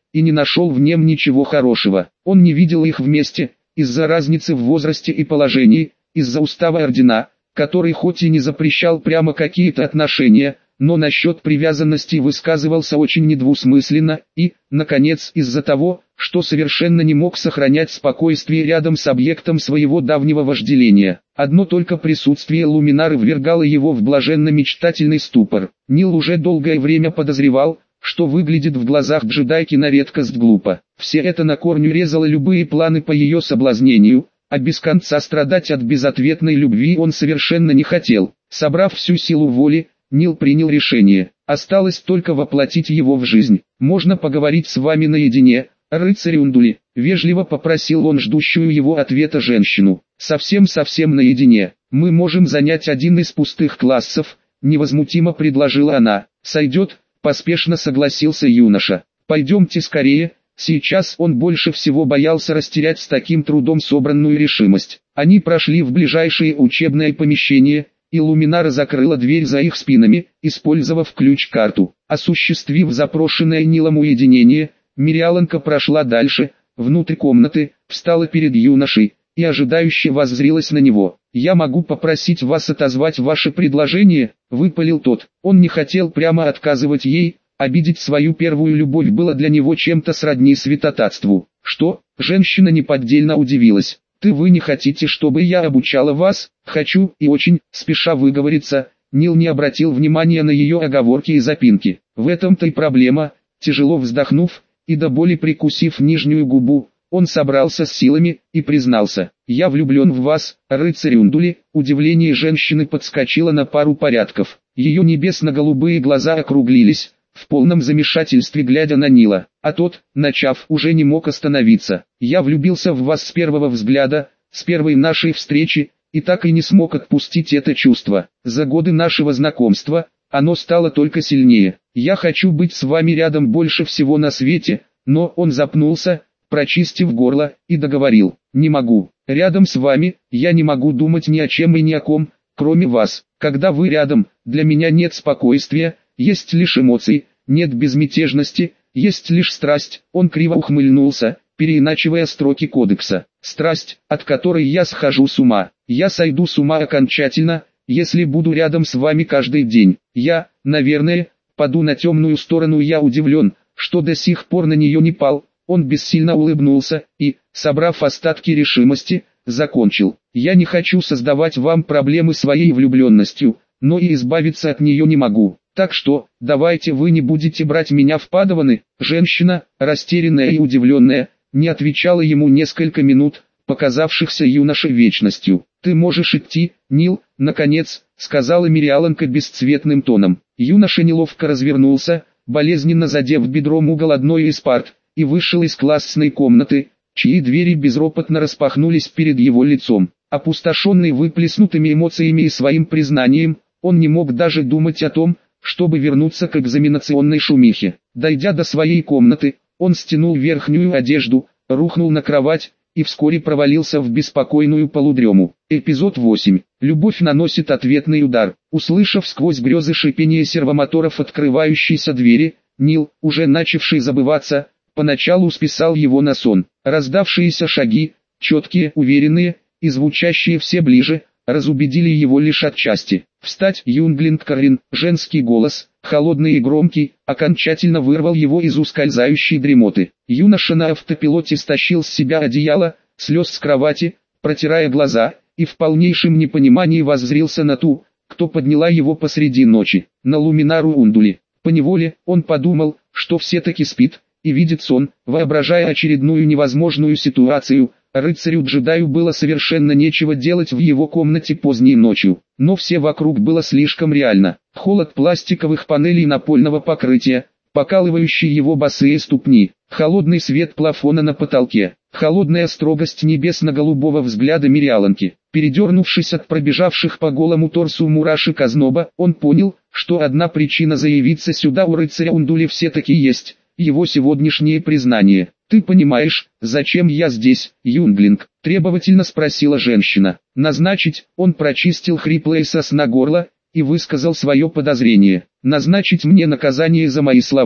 и не нашел в нем ничего хорошего. Он не видел их вместе, из-за разницы в возрасте и положении, из-за устава ордена, который хоть и не запрещал прямо какие-то отношения, но насчет привязанности высказывался очень недвусмысленно, и, наконец, из-за того, что совершенно не мог сохранять спокойствие рядом с объектом своего давнего вожделения. Одно только присутствие Луминары ввергало его в блаженно-мечтательный ступор. Нил уже долгое время подозревал, что выглядит в глазах джедайки на редкость глупо. Все это на корню резало любые планы по ее соблазнению, а без конца страдать от безответной любви он совершенно не хотел. Собрав всю силу воли, Нил принял решение. Осталось только воплотить его в жизнь. «Можно поговорить с вами наедине, рыцарь Ундули?» — вежливо попросил он ждущую его ответа женщину. «Совсем наедине. Мы можем занять один из пустых классов», — невозмутимо предложила она. «Сойдет», — поспешно согласился юноша. «Пойдемте скорее». Сейчас он больше всего боялся растерять с таким трудом собранную решимость. Они прошли в ближайшее учебное помещение, и Луминара закрыла дверь за их спинами, использовав ключ-карту. Осуществив запрошенное Нилом уединение, Мириаланка прошла дальше, внутрь комнаты, встала перед юношей и ожидающе воззрилась на него. «Я могу попросить вас отозвать ваше предложение?» — выпалил тот. Он не хотел прямо отказывать ей, обидеть свою первую любовь было для него чем-то сродни святотатству. «Что?» — женщина неподдельно удивилась. Вы не хотите, чтобы я обучала вас?» «Хочу, и очень», спеша выговориться. Нил не обратил внимания на ее оговорки и запинки. В этом-то и проблема. Тяжело вздохнув, и до боли прикусив нижнюю губу, он собрался с силами и признался: «Я влюблен в вас, рыцарь Ундули». Удивление женщины подскочило на пару порядков. Ее небесно-голубые глаза округлились, в полном замешательстве глядя на Нила, а тот, начав, уже не мог остановиться. «Я влюбился в вас с первого взгляда, с первой нашей встречи, и так и не смог отпустить это чувство. За годы нашего знакомства, оно стало только сильнее. Я хочу быть с вами рядом больше всего на свете», но он запнулся, прочистив горло, и договорил: «Не могу. Рядом с вами, я не могу думать ни о чем и ни о ком, кроме вас. Когда вы рядом, для меня нет спокойствия, есть лишь эмоции, нет безмятежности, есть лишь страсть». Он криво ухмыльнулся, переиначивая строки кодекса. «Страсть, от которой я схожу с ума. Я сойду с ума окончательно, если буду рядом с вами каждый день. Я, наверное, паду на темную сторону». Я удивлен, что до сих пор на нее не пал. Он бессильно улыбнулся и, собрав остатки решимости, закончил: «Я не хочу создавать вам проблемы своей влюбленностью, но и избавиться от нее не могу. Так что, давайте вы не будете брать меня в падаваны». Женщина, растерянная и удивленная, не отвечала ему несколько минут, показавшихся юноше вечностью. «Ты можешь идти, Нил», — наконец, сказала Мириаланка бесцветным тоном. Юноша неловко развернулся, болезненно задев бедром угол одной из парт, и вышел из классной комнаты, чьи двери безропотно распахнулись перед его лицом. Опустошенный выплеснутыми эмоциями и своим признанием, он не мог даже думать о том, чтобы вернуться к экзаменационной шумихе. Дойдя до своей комнаты, он стянул верхнюю одежду, рухнул на кровать и вскоре провалился в беспокойную полудрему. Эпизод 8. Любовь наносит ответный удар. Услышав сквозь грезы шипение сервомоторов открывающейся двери, Нил, уже начавший забываться, поначалу списал его на сон. Раздавшиеся шаги, четкие, уверенные и звучащие все ближе, разубедили его лишь отчасти. «Встать, Юнглинг Карин!» Женский голос, холодный и громкий, окончательно вырвал его из ускользающей дремоты. Юноша на автопилоте стащил с себя одеяло, слез с кровати, протирая глаза, и в полнейшем непонимании воззрился на ту, кто подняла его посреди ночи, на Луминару Ундули. Поневоле он подумал, что все-таки спит и видит сон, воображая очередную невозможную ситуацию. Рыцарю-джедаю было совершенно нечего делать в его комнате поздней ночью, но все вокруг было слишком реально. Холод пластиковых панелей напольного покрытия, покалывающий его босые ступни, холодный свет плафона на потолке, холодная строгость небесно-голубого взгляда Мириаланки. Передернувшись от пробежавших по голому торсу мурашек озноба, он понял, что одна причина заявиться сюда у рыцаря Ундули все-таки есть — его сегодняшнее признание. «Ты понимаешь, зачем я здесь, Юнглинг?» — требовательно спросила женщина. «Назначить?» — он прочистил хриплое со сна горло и высказал свое подозрение. «Назначить мне наказание за мои слова?»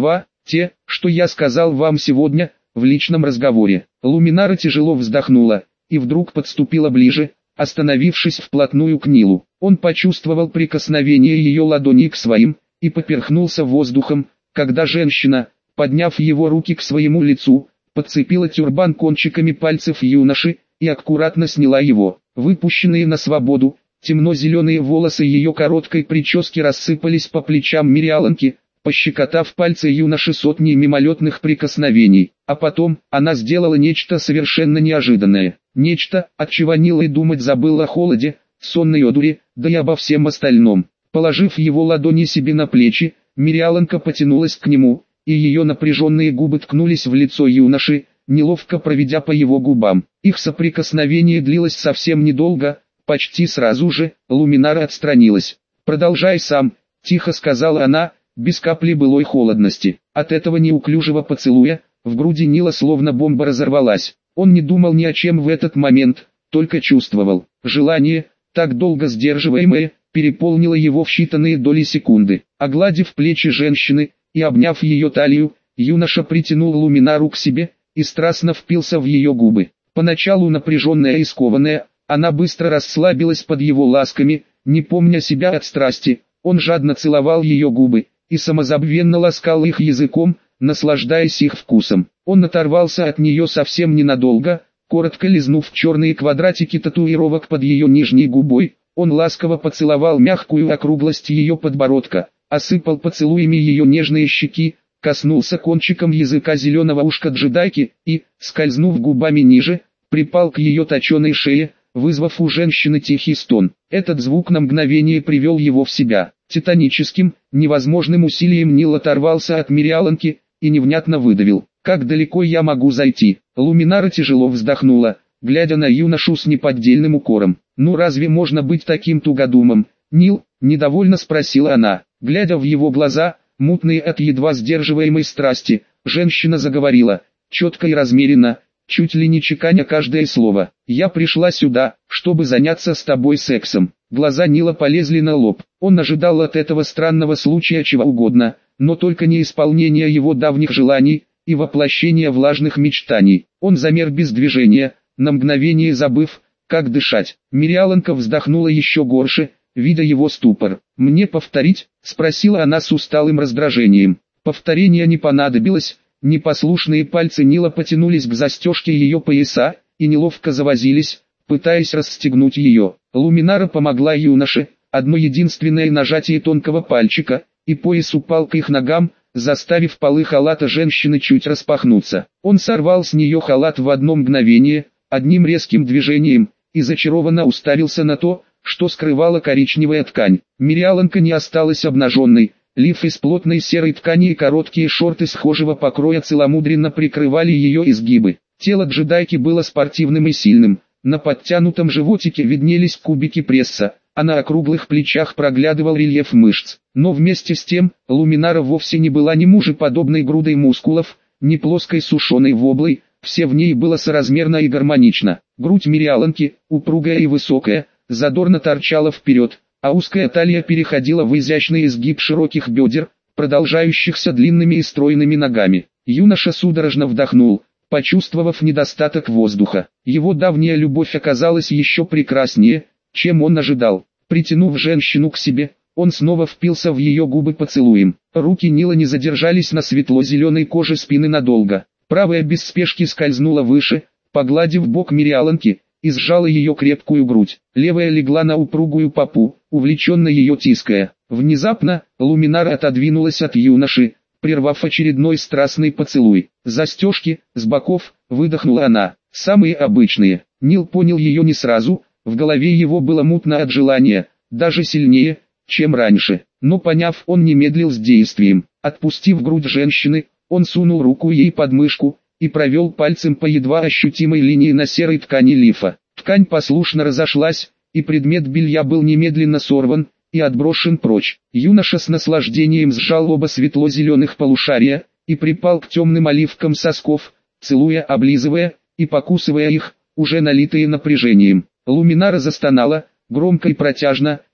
Те, что я сказал вам сегодня, в личном разговоре. Луминара тяжело вздохнула, и вдруг подступила ближе, остановившись вплотную к Нилу. Он почувствовал прикосновение ее ладони к своим, и поперхнулся воздухом, когда женщина, подняв его руки к своему лицу, подцепила тюрбан кончиками пальцев юноши, и аккуратно сняла его. Выпущенные на свободу, темно-зеленые волосы ее короткой прически рассыпались по плечам Мириаланки, пощекотав пальцы юноши сотней мимолетных прикосновений. А потом, она сделала нечто совершенно неожиданное. Нечто, от чего Нил и думать забыл о холоде, сонной одуре, да и обо всем остальном. Положив его ладони себе на плечи, Мириаланка потянулась к нему, и ее напряженные губы ткнулись в лицо юноши, неловко проведя по его губам. Их соприкосновение длилось совсем недолго, почти сразу же, Луминара отстранилась. «Продолжай сам», — тихо сказала она, без капли былой холодности. От этого неуклюжего поцелуя, в груди Нила словно бомба разорвалась. Он не думал ни о чем в этот момент, только чувствовал. Желание, так долго сдерживаемое, переполнило его в считанные доли секунды. Огладив плечи женщины и обняв ее талию, юноша притянул Луминару к себе и страстно впился в ее губы. Поначалу напряженная и скованная, она быстро расслабилась под его ласками, не помня себя от страсти. Он жадно целовал ее губы и самозабвенно ласкал их языком, наслаждаясь их вкусом. Он оторвался от нее совсем ненадолго, коротко лизнув черные квадратики татуировок под ее нижней губой. Он ласково поцеловал мягкую округлость ее подбородка, осыпал поцелуями ее нежные щеки, коснулся кончиком языка зеленого ушка джедайки и, скользнув губами ниже, припал к ее точеной шее, вызвав у женщины тихий стон. Этот звук на мгновение привел его в себя. Титаническим, невозможным усилием Нил оторвался от Мириаланки и невнятно выдавил: «Как далеко я могу зайти?» Луминара тяжело вздохнула, глядя на юношу с неподдельным укором. «Ну разве можно быть таким тугодумом, Нил?» – недовольно спросила она. Глядя в его глаза, мутные от едва сдерживаемой страсти, женщина заговорила, четко и размеренно, чуть ли не чеканя каждое слово. «Я пришла сюда, чтобы заняться с тобой сексом». Глаза Нила полезли на лоб. Он ожидал от этого странного случая чего угодно, но только не исполнения его давних желаний и воплощения влажных мечтаний. Он замер без движения, на мгновение забыв, как дышать. Мириаланка вздохнула еще горше, видя его ступор. «Мне повторить?» – спросила она с усталым раздражением. Повторения не понадобилось. Непослушные пальцы Нила потянулись к застежке ее пояса и неловко завозились, пытаясь расстегнуть ее. Луминара помогла юноше, одно единственное нажатие тонкого пальчика, и пояс упал к их ногам, заставив полы халата женщины чуть распахнуться. Он сорвал с нее халат в одно мгновение, одним резким движением, и зачарованно уставился на то, что скрывала коричневая ткань. Мириаланка не осталась обнаженной. Лиф из плотной серой ткани и короткие шорты схожего покроя целомудренно прикрывали ее изгибы. Тело джедайки было спортивным и сильным. На подтянутом животике виднелись кубики пресса, а на округлых плечах проглядывал рельеф мышц. Но вместе с тем, Луминара вовсе не была ни мужеподобной грудой мускулов, ни плоской сушеной воблой, все в ней было соразмерно и гармонично. Грудь Мириаланки, упругая и высокая, задорно торчала вперед, а узкая талия переходила в изящный изгиб широких бедер, продолжающихся длинными и стройными ногами. Юноша судорожно вдохнул, почувствовав недостаток воздуха. Его давняя любовь оказалась еще прекраснее, чем он ожидал. Притянув женщину к себе, он снова впился в ее губы поцелуем. Руки Нила не задержались на светло-зеленой коже спины надолго. Правая без спешки скользнула выше, погладив бок Мириаланки, и сжала ее крепкую грудь. Левая легла на упругую попу, увлеченно ее тиская. Внезапно, Луминара отодвинулась от юноши, прервав очередной страстный поцелуй. «Застежки, с боков», — выдохнула она, — «самые обычные». Нил понял ее не сразу, в голове его было мутно от желания, даже сильнее, чем раньше. Но поняв, он не медлил с действием. Отпустив грудь женщины, он сунул руку ей под мышку и провел пальцем по едва ощутимой линии на серой ткани лифа. Ткань послушно разошлась, и предмет белья был немедленно сорван и отброшен прочь. Юноша с наслаждением сжал оба светло-зеленых полушария и припал к темным оливкам сосков, целуя, облизывая и покусывая их, уже налитые напряжением. Луминара застонала, громко и протяжно,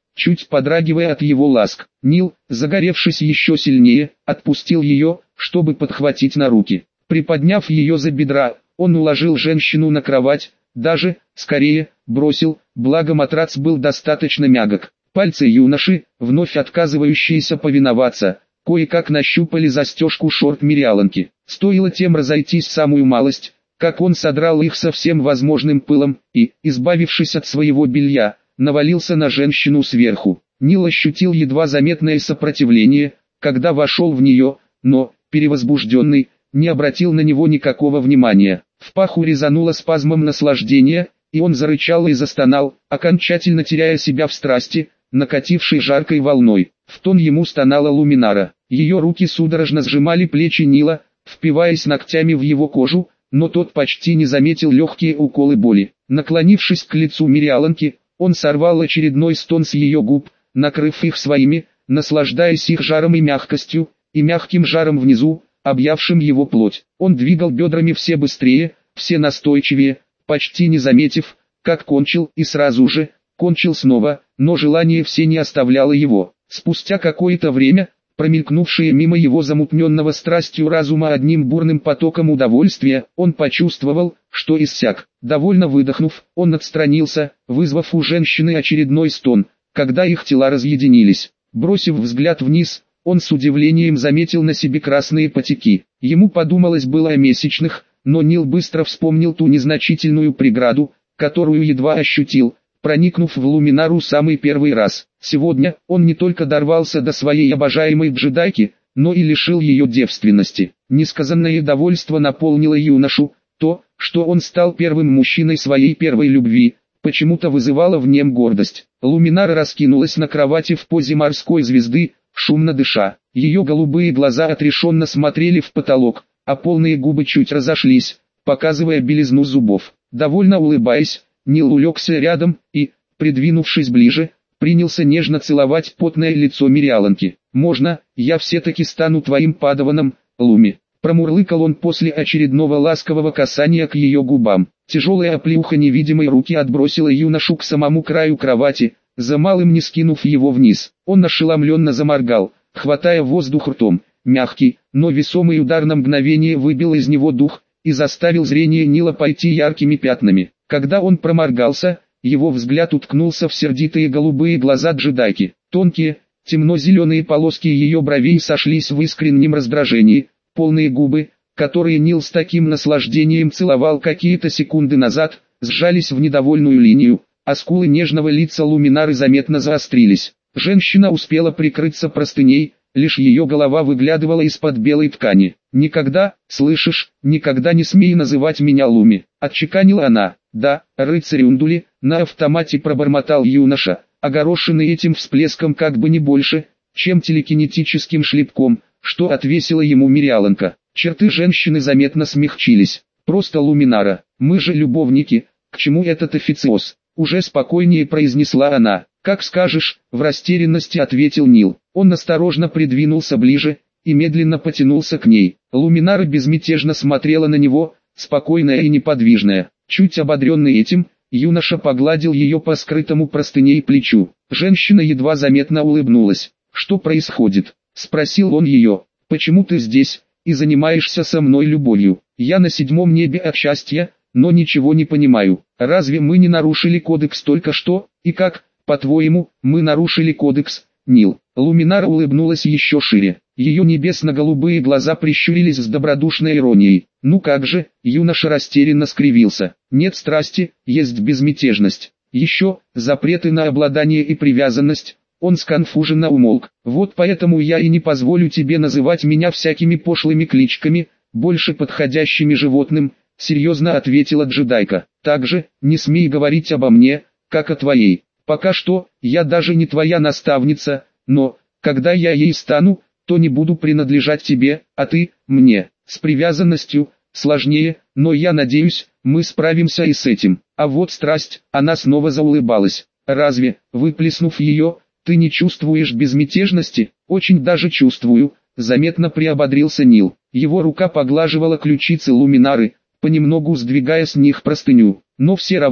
чуть подрагивая от его ласк. Нил, загоревшись еще сильнее, отпустил ее, чтобы подхватить на руки. Приподняв ее за бедра, он уложил женщину на кровать, даже, скорее, бросил, благо матрац был достаточно мягок. Пальцы юноши, вновь отказывающиеся повиноваться, кое-как нащупали застежку шорт Мириаланки. Стоило тем разойтись самую малость, как он содрал их со всем возможным пылом и, избавившись от своего белья, навалился на женщину сверху. Нил ощутил едва заметное сопротивление, когда вошел в нее, но, перевозбужденный, не обратил на него никакого внимания. В паху резануло спазмом наслаждения, и он зарычал и застонал, окончательно теряя себя в страсти, накатившей жаркой волной. В тон ему стонала Луминара. Ее руки судорожно сжимали плечи Нила, впиваясь ногтями в его кожу, но тот почти не заметил легкие уколы боли. Наклонившись к лицу Мириаланки, он сорвал очередной стон с ее губ, накрыв их своими, наслаждаясь их жаром и мягкостью, и мягким жаром внизу, объявшим его плоть. Он двигал бедрами все быстрее, все настойчивее, почти не заметив, как кончил, и сразу же, кончил снова, но желание все не оставляло его. Спустя какое-то время, промелькнувшее мимо его замутненного страстью разума одним бурным потоком удовольствия, он почувствовал, что иссяк. Довольно выдохнув, он отстранился, вызвав у женщины очередной стон, когда их тела разъединились. Бросив взгляд вниз, он с удивлением заметил на себе красные потеки. Ему подумалось было о месячных, но Нил быстро вспомнил ту незначительную преграду, которую едва ощутил, проникнув в Луминару самый первый раз. Сегодня он не только дорвался до своей обожаемой джедайки, но и лишил ее девственности. Несказанное довольство наполнило юношу, то, что он стал первым мужчиной своей первой любви, почему-то вызывало в нем гордость. Луминара раскинулась на кровати в позе морской звезды, шумно дыша. Ее голубые глаза отрешенно смотрели в потолок, а полные губы чуть разошлись, показывая белизну зубов. Довольно улыбаясь, Нил улегся рядом и, придвинувшись ближе, принялся нежно целовать потное лицо Мириаланки. «Можно, я все-таки стану твоим падаваном, Луми?» Промурлыкал он после очередного ласкового касания к ее губам. Тяжелая оплеуха невидимой руки отбросила юношу к самому краю кровати, за малым не скинув его вниз. Он ошеломленно заморгал, хватая воздух ртом. Мягкий, но весомый удар на мгновение выбил из него дух и заставил зрение Нила пойти яркими пятнами. Когда он проморгался, его взгляд уткнулся в сердитые голубые глаза джедайки. Тонкие, темно-зеленые полоски ее бровей сошлись в искреннем раздражении, полные губы, которые Нил с таким наслаждением целовал какие-то секунды назад, сжались в недовольную линию, а скулы нежного лица Луминары заметно заострились. Женщина успела прикрыться простыней, лишь ее голова выглядывала из-под белой ткани. «Никогда, слышишь, никогда не смей называть меня Луми», — отчеканила она. «Да, рыцарь Ундули», — на автомате пробормотал юноша, огорошенный этим всплеском как бы не больше, чем телекинетическим шлепком, что отвесила ему Мириаланка. Черты женщины заметно смягчились. «Просто Луминара, мы же любовники, к чему этот официоз?» Уже спокойнее произнесла она. «Как скажешь», — в растерянности ответил Нил. Он осторожно придвинулся ближе и медленно потянулся к ней. Луминара безмятежно смотрела на него, спокойная и неподвижная. Чуть ободренный этим, юноша погладил ее по скрытому простыней плечу. Женщина едва заметно улыбнулась. «Что происходит?» — спросил он ее. «Почему ты здесь и занимаешься со мной любовью? Я на 7-м небе от счастья, но ничего не понимаю. Разве мы не нарушили кодекс только что, и как, по-твоему, мы нарушили кодекс, Нил?» Луминара улыбнулась еще шире. Ее небесно-голубые глаза прищурились с добродушной иронией. «Ну как же», — юноша растерянно скривился. «Нет страсти, есть безмятежность. Еще, запреты на обладание и привязанность». Он сконфуженно умолк. «Вот поэтому я и не позволю тебе называть меня всякими пошлыми кличками, больше подходящими животным», — серьезно ответила джедайка. «Также, не смей говорить обо мне, как о твоей. Пока что, я даже не твоя наставница, но, когда я ей стану, то не буду принадлежать тебе, а ты — мне. С привязанностью сложнее, но я надеюсь, мы справимся и с этим. А вот страсть», — она снова заулыбалась. «Разве, выплеснув ее, ты не чувствуешь безмятежности?» «Очень даже чувствую», — заметно приободрился Нил. Его рука поглаживала ключицы Луминары, понемногу сдвигая с них простыню. «Но все равно,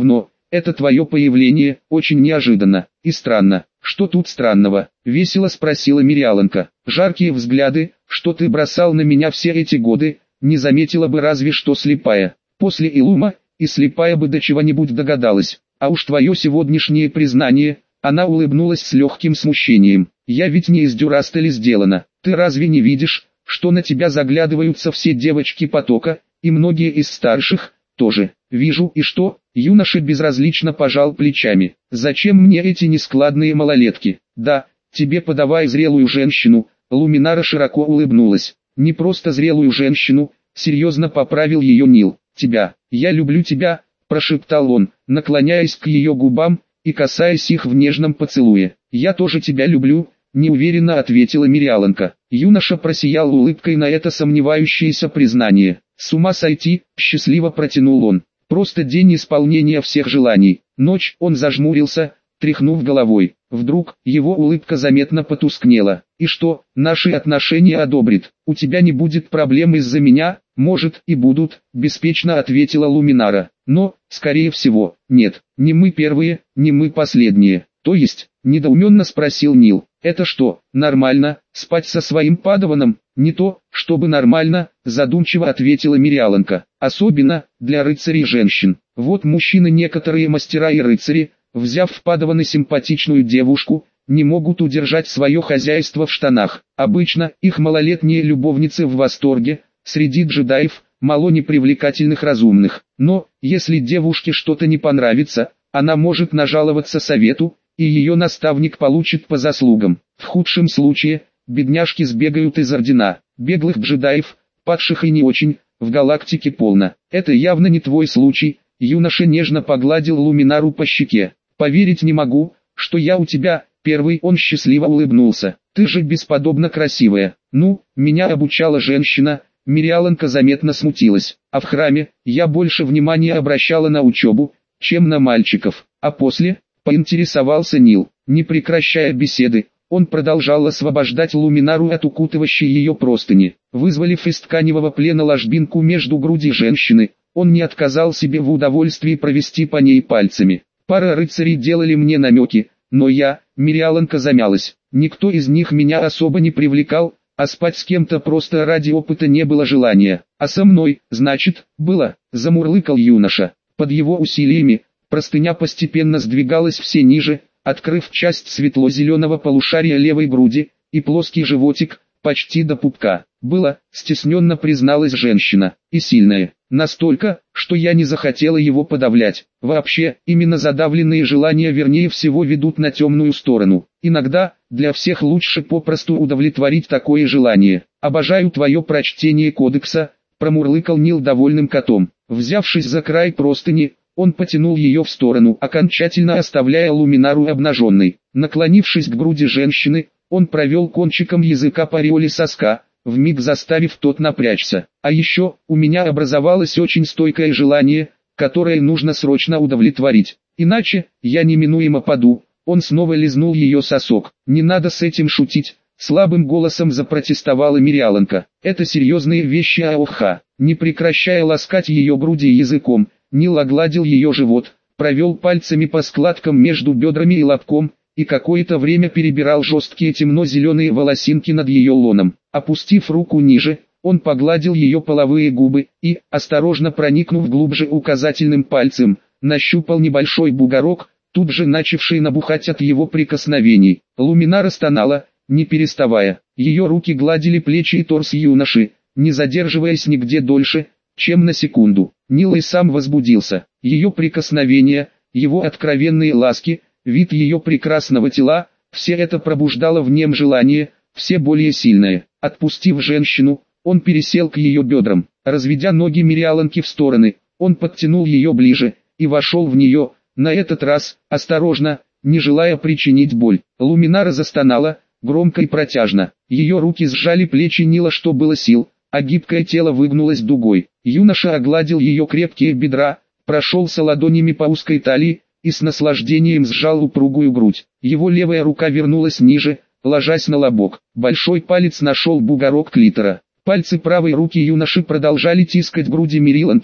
это твое появление очень неожиданно и странно. Что тут странного? Весело спросила Мириаланка. Жаркие взгляды, что ты бросал на меня все эти годы, не заметила бы разве что слепая. После Илума и слепая бы до чего-нибудь догадалась. А уж твое сегодняшнее признание, она улыбнулась с легким смущением. Я ведь не из дюрастели сделана. Ты разве не видишь, что на тебя заглядываются все девочки потока, и многие из старших, тоже. Вижу, и что? Юноша безразлично пожал плечами. Зачем мне эти нескладные малолетки? Да, тебе подавай зрелую женщину. Луминара широко улыбнулась. Не просто зрелую женщину, серьезно поправил ее Нил. Тебя, я люблю тебя, прошептал он, наклоняясь к ее губам и касаясь их в нежном поцелуе. Я тоже тебя люблю, неуверенно ответила Мириаланка. Юноша просиял улыбкой на это сомневающееся признание. С ума сойти, счастливо протянул он. Просто день исполнения всех желаний. Ночь, он зажмурился, тряхнув головой. Вдруг, его улыбка заметно потускнела. И что, наши отношения одобрит? У тебя не будет проблем из-за меня? Может, и будут, беспечно ответила Луминара. Но, скорее всего, нет. Не мы первые, не мы последние. То есть, недоуменно спросил Нил. Это что, нормально, спать со своим падаваном? Не то, чтобы нормально, задумчиво ответила Мириаланка. Особенно, для рыцарей и женщин. Вот мужчины, некоторые мастера и рыцари, взяв в падаваны симпатичную девушку, не могут удержать свое хозяйство в штанах. Обычно, их малолетние любовницы в восторге, среди джедаев, мало непривлекательных разумных. Но, если девушке что-то не понравится, она может нажаловаться совету, и ее наставник получит по заслугам. В худшем случае, бедняжки сбегают из ордена. Беглых джедаев, падших и не очень, в галактике полно. Это явно не твой случай. Юноша нежно погладил Луминару по щеке. Поверить не могу, что я у тебя, первый. Он счастливо улыбнулся. Ты же бесподобно красивая. Ну, меня обучала женщина. Мириаланка заметно смутилась. А в храме, я больше внимания обращала на учебу, чем на мальчиков. А после, поинтересовался Нил. Не прекращая беседы, он продолжал освобождать Луминару от укутывающей ее простыни. Вызволив из тканевого плена ложбинку между груди женщины, он не отказал себе в удовольствии провести по ней пальцами. Пара рыцарей делали мне намеки, но я, Мириаланка замялась. Никто из них меня особо не привлекал, а спать с кем-то просто ради опыта не было желания. А со мной, значит, было, замурлыкал юноша. Под его усилиями, простыня постепенно сдвигалась все ниже, открыв часть светло-зеленого полушария левой груди, и плоский животик, почти до пупка. Было, стесненно призналась женщина, и сильное. Настолько, что я не захотела его подавлять. Вообще, именно задавленные желания вернее всего ведут на темную сторону. Иногда, для всех лучше попросту удовлетворить такое желание. Обожаю твое прочтение кодекса, промурлыкал Нил довольным котом. Взявшись за край простыни, он потянул ее в сторону, окончательно оставляя Луминару обнаженной. Наклонившись к груди женщины, он провел кончиком языка по ореоле соска, вмиг заставив тот напрячься. А еще, у меня образовалось очень стойкое желание, которое нужно срочно удовлетворить. Иначе, я неминуемо паду. Он снова лизнул ее сосок. Не надо с этим шутить, слабым голосом запротестовала Мириаланка. Это серьезные вещи, аоха. Не прекращая ласкать ее груди языком, Нил огладил ее живот, провел пальцами по складкам между бедрами и лобком, и какое-то время перебирал жесткие темно-зеленые волосинки над ее лоном. Опустив руку ниже, он погладил ее половые губы и, осторожно проникнув глубже указательным пальцем, нащупал небольшой бугорок, тут же начавший набухать от его прикосновений. Луминара стонала, не переставая. Ее руки гладили плечи и торс юноши, не задерживаясь нигде дольше, чем на секунду. Нил и сам возбудился. Ее прикосновения, его откровенные ласки, вид ее прекрасного тела, все это пробуждало в нем желание, все более сильное. Отпустив женщину, он пересел к ее бедрам. Разведя ноги Мириаланки в стороны, он подтянул ее ближе и вошел в нее, на этот раз, осторожно, не желая причинить боль. Луминара застонала, громко и протяжно. Ее руки сжали плечи Нила, что было сил, а гибкое тело выгнулось дугой. Юноша огладил ее крепкие бедра, прошелся ладонями по узкой талии и с наслаждением сжал упругую грудь. Его левая рука вернулась ниже, ложась на лобок. Большой палец нашел бугорок клитора. Пальцы правой руки юноши продолжали тискать груди Мириаланки,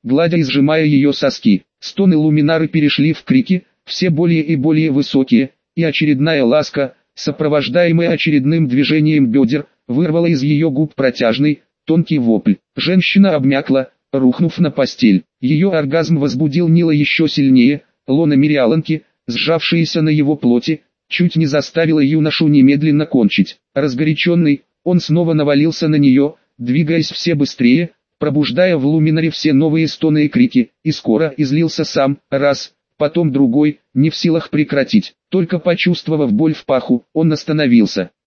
гладя и сжимая ее соски. Стоны Луминары перешли в крики, все более и более высокие, и очередная ласка, сопровождаемая очередным движением бедер, вырвала из ее губ протяжный, тонкий вопль. Женщина обмякла, рухнув на постель. Ее оргазм возбудил Нила еще сильнее, лона Мириаланки, сжавшаяся на его плоти, чуть не заставила юношу немедленно кончить. Разгоряченный, он снова навалился на нее, двигаясь все быстрее, пробуждая в Луминаре все новые стоны и крики, и скоро излился сам, раз, потом другой, не в силах прекратить. Только почувствовав боль в паху, он остановился.